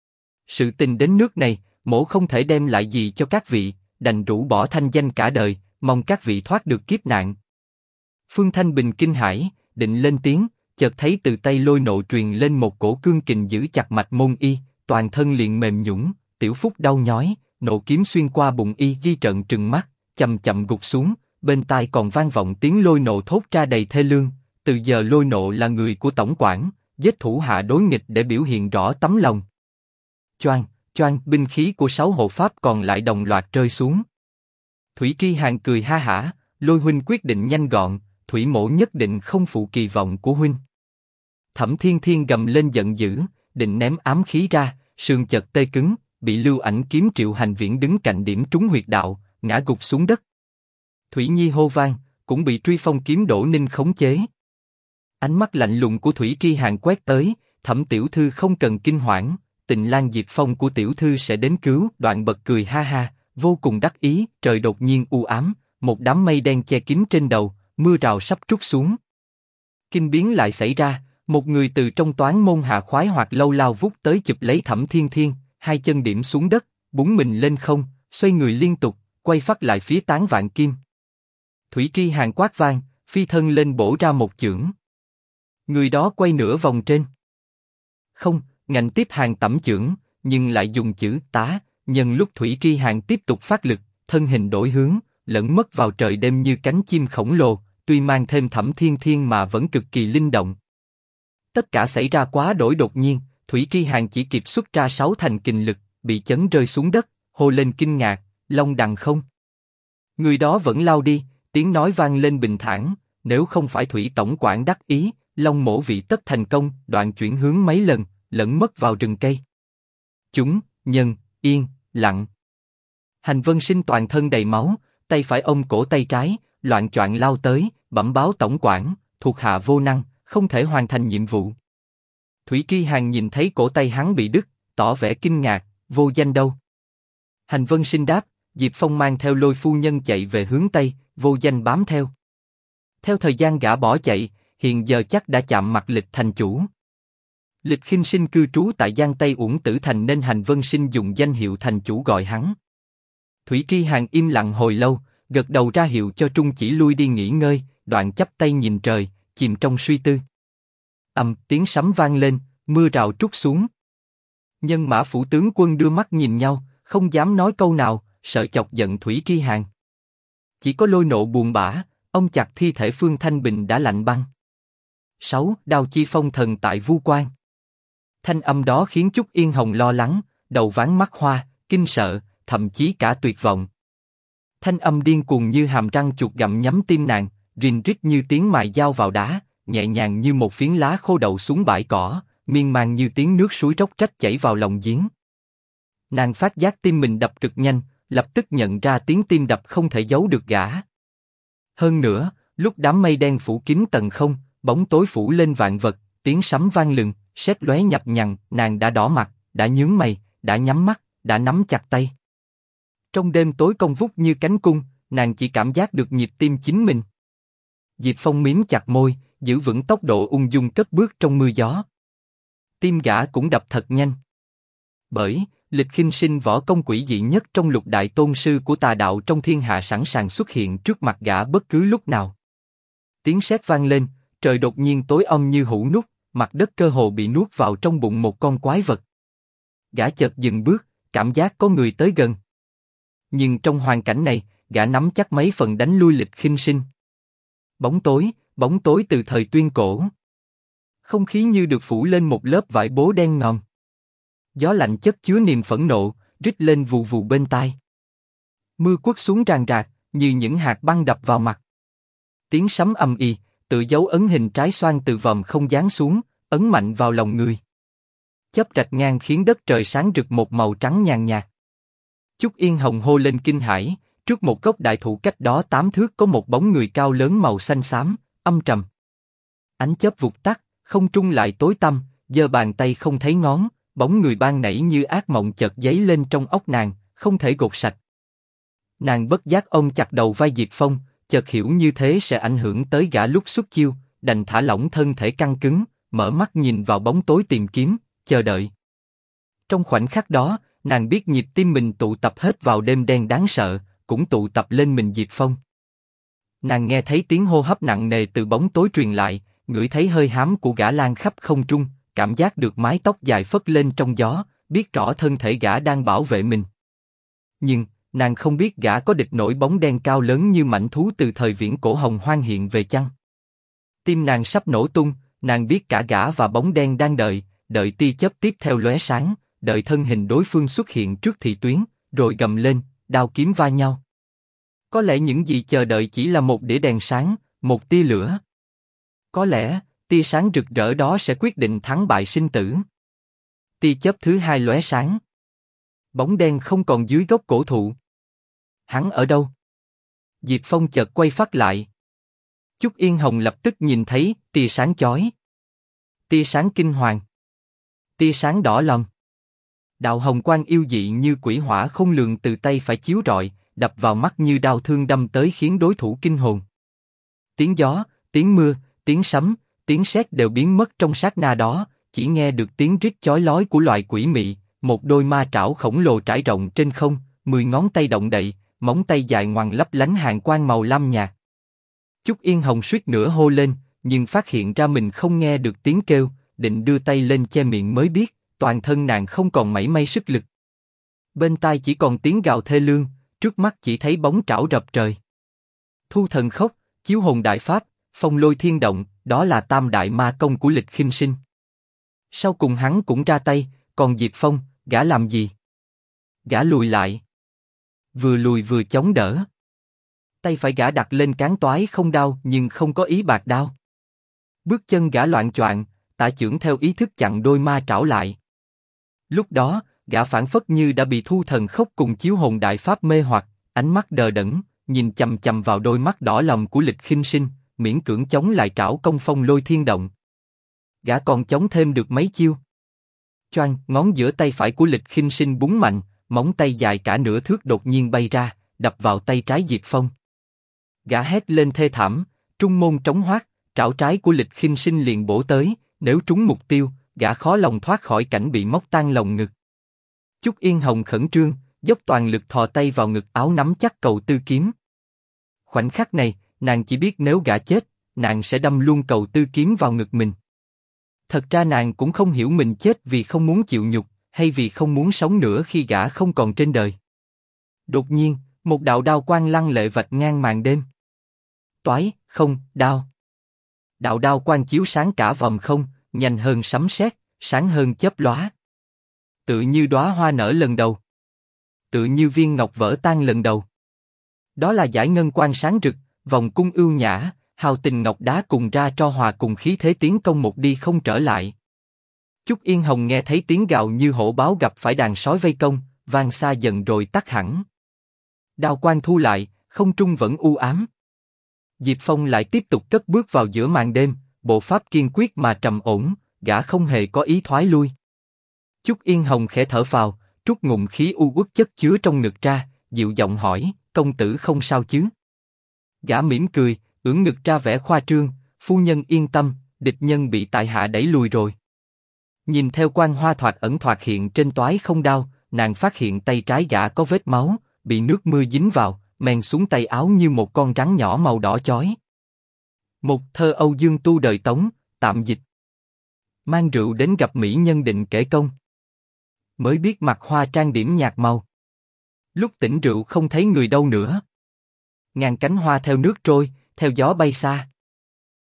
Sự tình đến nước này, Mỗ không thể đem lại gì cho các vị, đành rũ bỏ thanh danh cả đời, mong các vị thoát được kiếp nạn. Phương Thanh Bình kinh hãi, định lên tiếng, chợt thấy từ tay Lôi Nộ truyền lên một cổ cương kình giữ chặt mạch môn y, toàn thân liền mềm nhũn, tiểu phúc đau nhói, nộ kiếm xuyên qua bụng y ghi trận trừng mắt, chậm chậm gục xuống, bên tai còn vang vọng tiếng Lôi Nộ thốt ra đầy thê lương. Từ giờ Lôi Nộ là người của tổng quản, giết thủ hạ đối nghịch để biểu hiện rõ tấm lòng. Choang, choang, binh khí của 6 hộ pháp còn lại đồng loạt rơi xuống. Thủy Tri Hàn cười ha hả, Lôi huynh quyết định nhanh gọn, Thủy Mỗ nhất định không phụ kỳ vọng của huynh. Thẩm Thiên Thiên gầm lên giận dữ, định ném ám khí ra, sườn chợt tê cứng, bị lưu ảnh kiếm Triệu Hành Viễn đứng cạnh điểm trúng huyệt đạo, ngã gục xuống đất. Thủy Nhi hô vang, cũng bị truy phong kiếm Đỗ Ninh khống chế. Ánh mắt lạnh lùng của Thủy Tri Hàn quét tới, Thẩm tiểu thư không cần kinh hoảng, Tình Lang Diệp Phong của tiểu thư sẽ đến cứu. Đoạn bật cười ha ha, vô cùng đắc ý. Trời đột nhiên u ám, một đám mây đen che kín trên đầu, mưa rào sắp trút xuống. Kinh biến lại xảy ra, một người từ trong toán môn hạ khoái hoặc lâu lao vút tới chụp lấy Thẩm Thiên Thiên, hai chân điểm xuống đất, búng mình lên không, xoay người liên tục, quay phắt lại phía Tán Vạn Kim. Thủy Tri Hàn quát vang, phi thân lên bổ ra một chưởng. Người đó quay nửa vòng trên không, ngạnh tiếp Hàn Tẩm chưởng, nhưng lại dùng chữ tá, nhân lúc Thủy Tri Hàn tiếp tục phát lực, thân hình đổi hướng, lẫn mất vào trời đêm như cánh chim khổng lồ, tuy mang thêm Thẩm Thiên Thiên mà vẫn cực kỳ linh động. Tất cả xảy ra quá đổi đột nhiên, Thủy Tri Hàn chỉ kịp xuất ra 6 thành kình lực, bị chấn rơi xuống đất, hô lên kinh ngạc, Long đằng không. Người đó vẫn lao đi, tiếng nói vang lên bình thản, nếu không phải Thủy tổng quản đắc ý, Long mổ vị tất thành công, đoạn chuyển hướng mấy lần, lẫn mất vào rừng cây. Chúng, nhân, yên, lặng. Hành Vân Sinh toàn thân đầy máu, tay phải ôm cổ tay trái, loạng choạng lao tới, bẩm báo tổng quản, thuộc hạ vô năng, không thể hoàn thành nhiệm vụ. Thủy Tri Hàn nhìn thấy cổ tay hắn bị đứt, tỏ vẻ kinh ngạc, vô danh đâu? Hành Vân Sinh đáp, Diệp Phong mang theo Lôi phu nhân chạy về hướng tây, vô danh bám theo. Theo thời gian gã bỏ chạy, hiện giờ chắc đã chạm mặt Lịch thành chủ. Lịch Khinh Sinh cư trú tại Giang Tây Uổng Tử Thành nên Hành Vân Sinh dùng danh hiệu thành chủ gọi hắn. Thủy Tri Hàn im lặng hồi lâu, gật đầu ra hiệu cho Trung Chỉ lui đi nghỉ ngơi, đoạn chắp tay nhìn trời, chìm trong suy tư. Tiếng sấm vang lên, mưa rào trút xuống. Nhân Mã phủ tướng quân đưa mắt nhìn nhau, không dám nói câu nào, sợ chọc giận Thủy Tri Hàn. Chỉ có Lôi nộ buồn bã, ông chặt thi thể Phương Thanh Bình đã lạnh băng. 6. Đao chi phong thần tại Vu Quan. Thanh âm đó khiến Chúc Yên Hồng lo lắng, đầu váng mắt hoa, kinh sợ, thậm chí cả tuyệt vọng. Thanh âm điên cuồng như hàm răng chuột gặm nhấm tim nàng, rìn rít như tiếng mài dao vào đá, nhẹ nhàng như một phiến lá khô đậu xuống bãi cỏ, miên man như tiếng nước suối róc rách chảy vào lòng giếng. Nàng phát giác tim mình đập cực nhanh, lập tức nhận ra tiếng tim đập không thể giấu được gã. Hơn nữa, lúc đám mây đen phủ kín tầng không, bóng tối phủ lên vạn vật, tiếng sấm vang lừng, sét lóe nhập nhằng, nàng đã đỏ mặt, đã nhướng mày, đã nhắm mắt, đã nắm chặt tay. Trong đêm tối cong vút như cánh cung, nàng chỉ cảm giác được nhịp tim chính mình. Diệp Phong mím chặt môi, giữ vững tốc độ ung dung cất bước trong mưa gió. Tim gã cũng đập thật nhanh. Bởi Lịch Khinh Sinh võ công quỷ dị nhất trong lục đại tôn sư của tà đạo trong thiên hạ sẵn sàng xuất hiện trước mặt gã bất cứ lúc nào. Tiếng sét vang lên, trời đột nhiên tối om như hũ nút, mặt đất cơ hồ bị nuốt vào trong bụng một con quái vật. Gã chợt dừng bước, cảm giác có người tới gần. Nhưng trong hoàn cảnh này, gã nắm chắc mấy phần đánh lui Lịch Khinh Sinh. Bóng tối từ thời tuyên cổ. Không khí như được phủ lên một lớp vải bố đen ngòm. Gió lạnh chất chứa niềm phẫn nộ, rít lên vù vù bên tai. Mưa quất xuống ràng rạc, như những hạt băng đập vào mặt. Tiếng sấm ầm ĩ, tự dấu ấn hình trái xoan từ vòm không giáng xuống, ấn mạnh vào lòng người. Chớp rạch ngang khiến đất trời sáng rực một màu trắng nhàn nhạt. Chúc Yên Hồng hô lên kinh hãi, trước một gốc đại thụ cách đó 8 thước có một bóng người cao lớn màu xanh xám, âm trầm. Ánh chớp vụt tắt, không trung lại tối tăm, giơ bàn tay không thấy ngón, bóng người ban nãy như ác mộng chợt dấy lên trong óc nàng, không thể gột sạch. Nàng bất giác ôm chặt đầu vai Diệp Phong, chợt hiểu như thế sẽ ảnh hưởng tới gã lúc xuất chiêu, đành thả lỏng thân thể căng cứng, mở mắt nhìn vào bóng tối tìm kiếm, chờ đợi. Trong khoảnh khắc đó, nàng biết nhịp tim mình tụ tập hết vào đêm đen đáng sợ, cũng tụ tập lên mình Diệp Phong. Nàng nghe thấy tiếng hô hấp nặng nề từ bóng tối truyền lại, ngửi thấy hơi hám của gã lan khắp không trung, cảm giác được mái tóc dài phất lên trong gió, biết rõ thân thể gã đang bảo vệ mình. Nhưng nàng không biết gã có địch nổi bóng đen cao lớn như mãnh thú từ thời viễn cổ hồng hoang hiện về chăng? Tim nàng sắp nổ tung, nàng biết cả gã và bóng đen đang đợi tia chớp tiếp theo lóe sáng, đợi thân hình đối phương xuất hiện trước thị tuyến, rồi gầm lên, đao kiếm va nhau. Có lẽ những gì chờ đợi chỉ là một đĩa đèn sáng, một tia lửa. Có lẽ tia sáng rực rỡ đó sẽ quyết định thắng bại sinh tử. Tia chớp thứ hai lóe sáng. Bóng đen không còn dưới gốc cổ thụ. Hắn ở đâu? Diệp Phong chợt quay phát lại. Chúc Yên Hồng lập tức nhìn thấy tia sáng chói. Tia sáng kinh hoàng. Tia sáng đỏ lòm. Đạo hồng quang yêu dị như quỷ hỏa không lường từ tay phải chiếu rọi, đập vào mắt như đao thương đâm tới khiến đối thủ kinh hồn. Tiếng gió, tiếng mưa, tiếng sấm, tiếng sét đều biến mất trong sát na đó, chỉ nghe được tiếng rít chói lói của loài quỷ mị, một đôi ma trảo khổng lồ trải rộng trên không, 10 ngón tay động đậy, móng tay dài ngoằn lấp lánh hàn quang màu lam nhạt. Chúc Yên Hồng suýt nữa hô lên, nhưng phát hiện ra mình không nghe được tiếng kêu, định đưa tay lên che miệng mới biết, toàn thân nàng không còn mảy may sức lực. Bên tai chỉ còn tiếng gào thê lương, trước mắt chỉ thấy bóng trảo rập trời. Thu thần khốc, chiếu hồn đại pháp, phong lôi thiên động, đó là tam đại ma công của Lịch Khinh Sinh. Sau cùng hắn cũng ra tay, còn Diệp Phong, gã làm gì? Gã lùi lại. Vừa lùi vừa chống đỡ. Tay phải gã đặt lên cán toái không đau nhưng không có ý bạc đao. Bước chân gã loạng choạng, tả chưởng theo ý thức chặn đôi ma trảo lại. Lúc đó, gã phảng phất như đã bị thu thần khốc cùng chiếu hồn đại pháp mê hoặc, ánh mắt đờ đẫn, nhìn chằm chằm vào đôi mắt đỏ lòng của Lịch Khinh Sinh, miễn cưỡng chống lại trảo công phong lôi thiên động. Gã còn chống thêm được mấy chiêu. Choang, ngón giữa tay phải của Lịch Khinh Sinh búng mạnh, móng tay dài cả nửa thước đột nhiên bay ra, đập vào tay trái Diệp Phong. Gã hét lên thê thảm, trung môn trống hoác, trảo trái của Lịch Khinh Sinh liền bổ tới, nếu trúng mục tiêu, gã khó lòng thoát khỏi cảnh bị móc tan lồng ngực. Chúc Yên Hồng khẩn trương, dốc toàn lực thò tay vào ngực áo nắm chắc cầu tư kiếm. Khoảnh khắc này, nàng chỉ biết nếu gã chết, nàng sẽ đâm luôn cầu tư kiếm vào ngực mình. Thật ra nàng cũng không hiểu mình chết vì không muốn chịu nhục, hay vì không muốn sống nữa khi gã không còn trên đời. Đột nhiên, một đạo đao quang lăng lệ vạch ngang màn đêm. Toái, không, đao. Đạo đao quang chiếu sáng cả vòng không, nhanh hơn sấm sét, sáng hơn chớp lóa. Tự như đóa hoa nở lần đầu. Tự như viên ngọc vỡ tan lần đầu. Đó là dải ngân quang sáng rực, vòng cung ưu nhã, hào tình ngọc đá cùng ra cho hòa cùng khí thế tiến công một đi không trở lại. Chúc Yên Hồng nghe thấy tiếng gào như hổ báo gặp phải đàn sói vây công, vang xa dần rồi tắt hẳn. Đao quang thu lại, không trung vẫn u ám. Diệp Phong lại tiếp tục cất bước vào giữa màn đêm, bộ pháp kiên quyết mà trầm ổn, gã không hề có ý thoái lui. Chúc Yên Hồng khẽ thở phào, trút ngụm khí u uất chất chứa trong ngực ra, dịu giọng hỏi, công tử không sao chứ? Gã mỉm cười, ưỡn ngực ra vẻ khoa trương, phu nhân yên tâm, địch nhân bị tại hạ đẩy lùi rồi. Nhìn theo quang hoa thoạt ẩn thoạt hiện trên toái không đao, nàng phát hiện tay trái gã có vết máu, bị nước mưa dính vào, men xuống tay áo như một con rắn nhỏ màu đỏ chói. Một thơ Âu Dương Tu đời Tống, tạm dịch. Mang rượu đến gặp mỹ nhân định kể công. Mới biết mặt hoa trang điểm nhạt màu. Lúc tỉnh rượu không thấy người đâu nữa. Ngàn cánh hoa theo nước trôi, theo gió bay xa.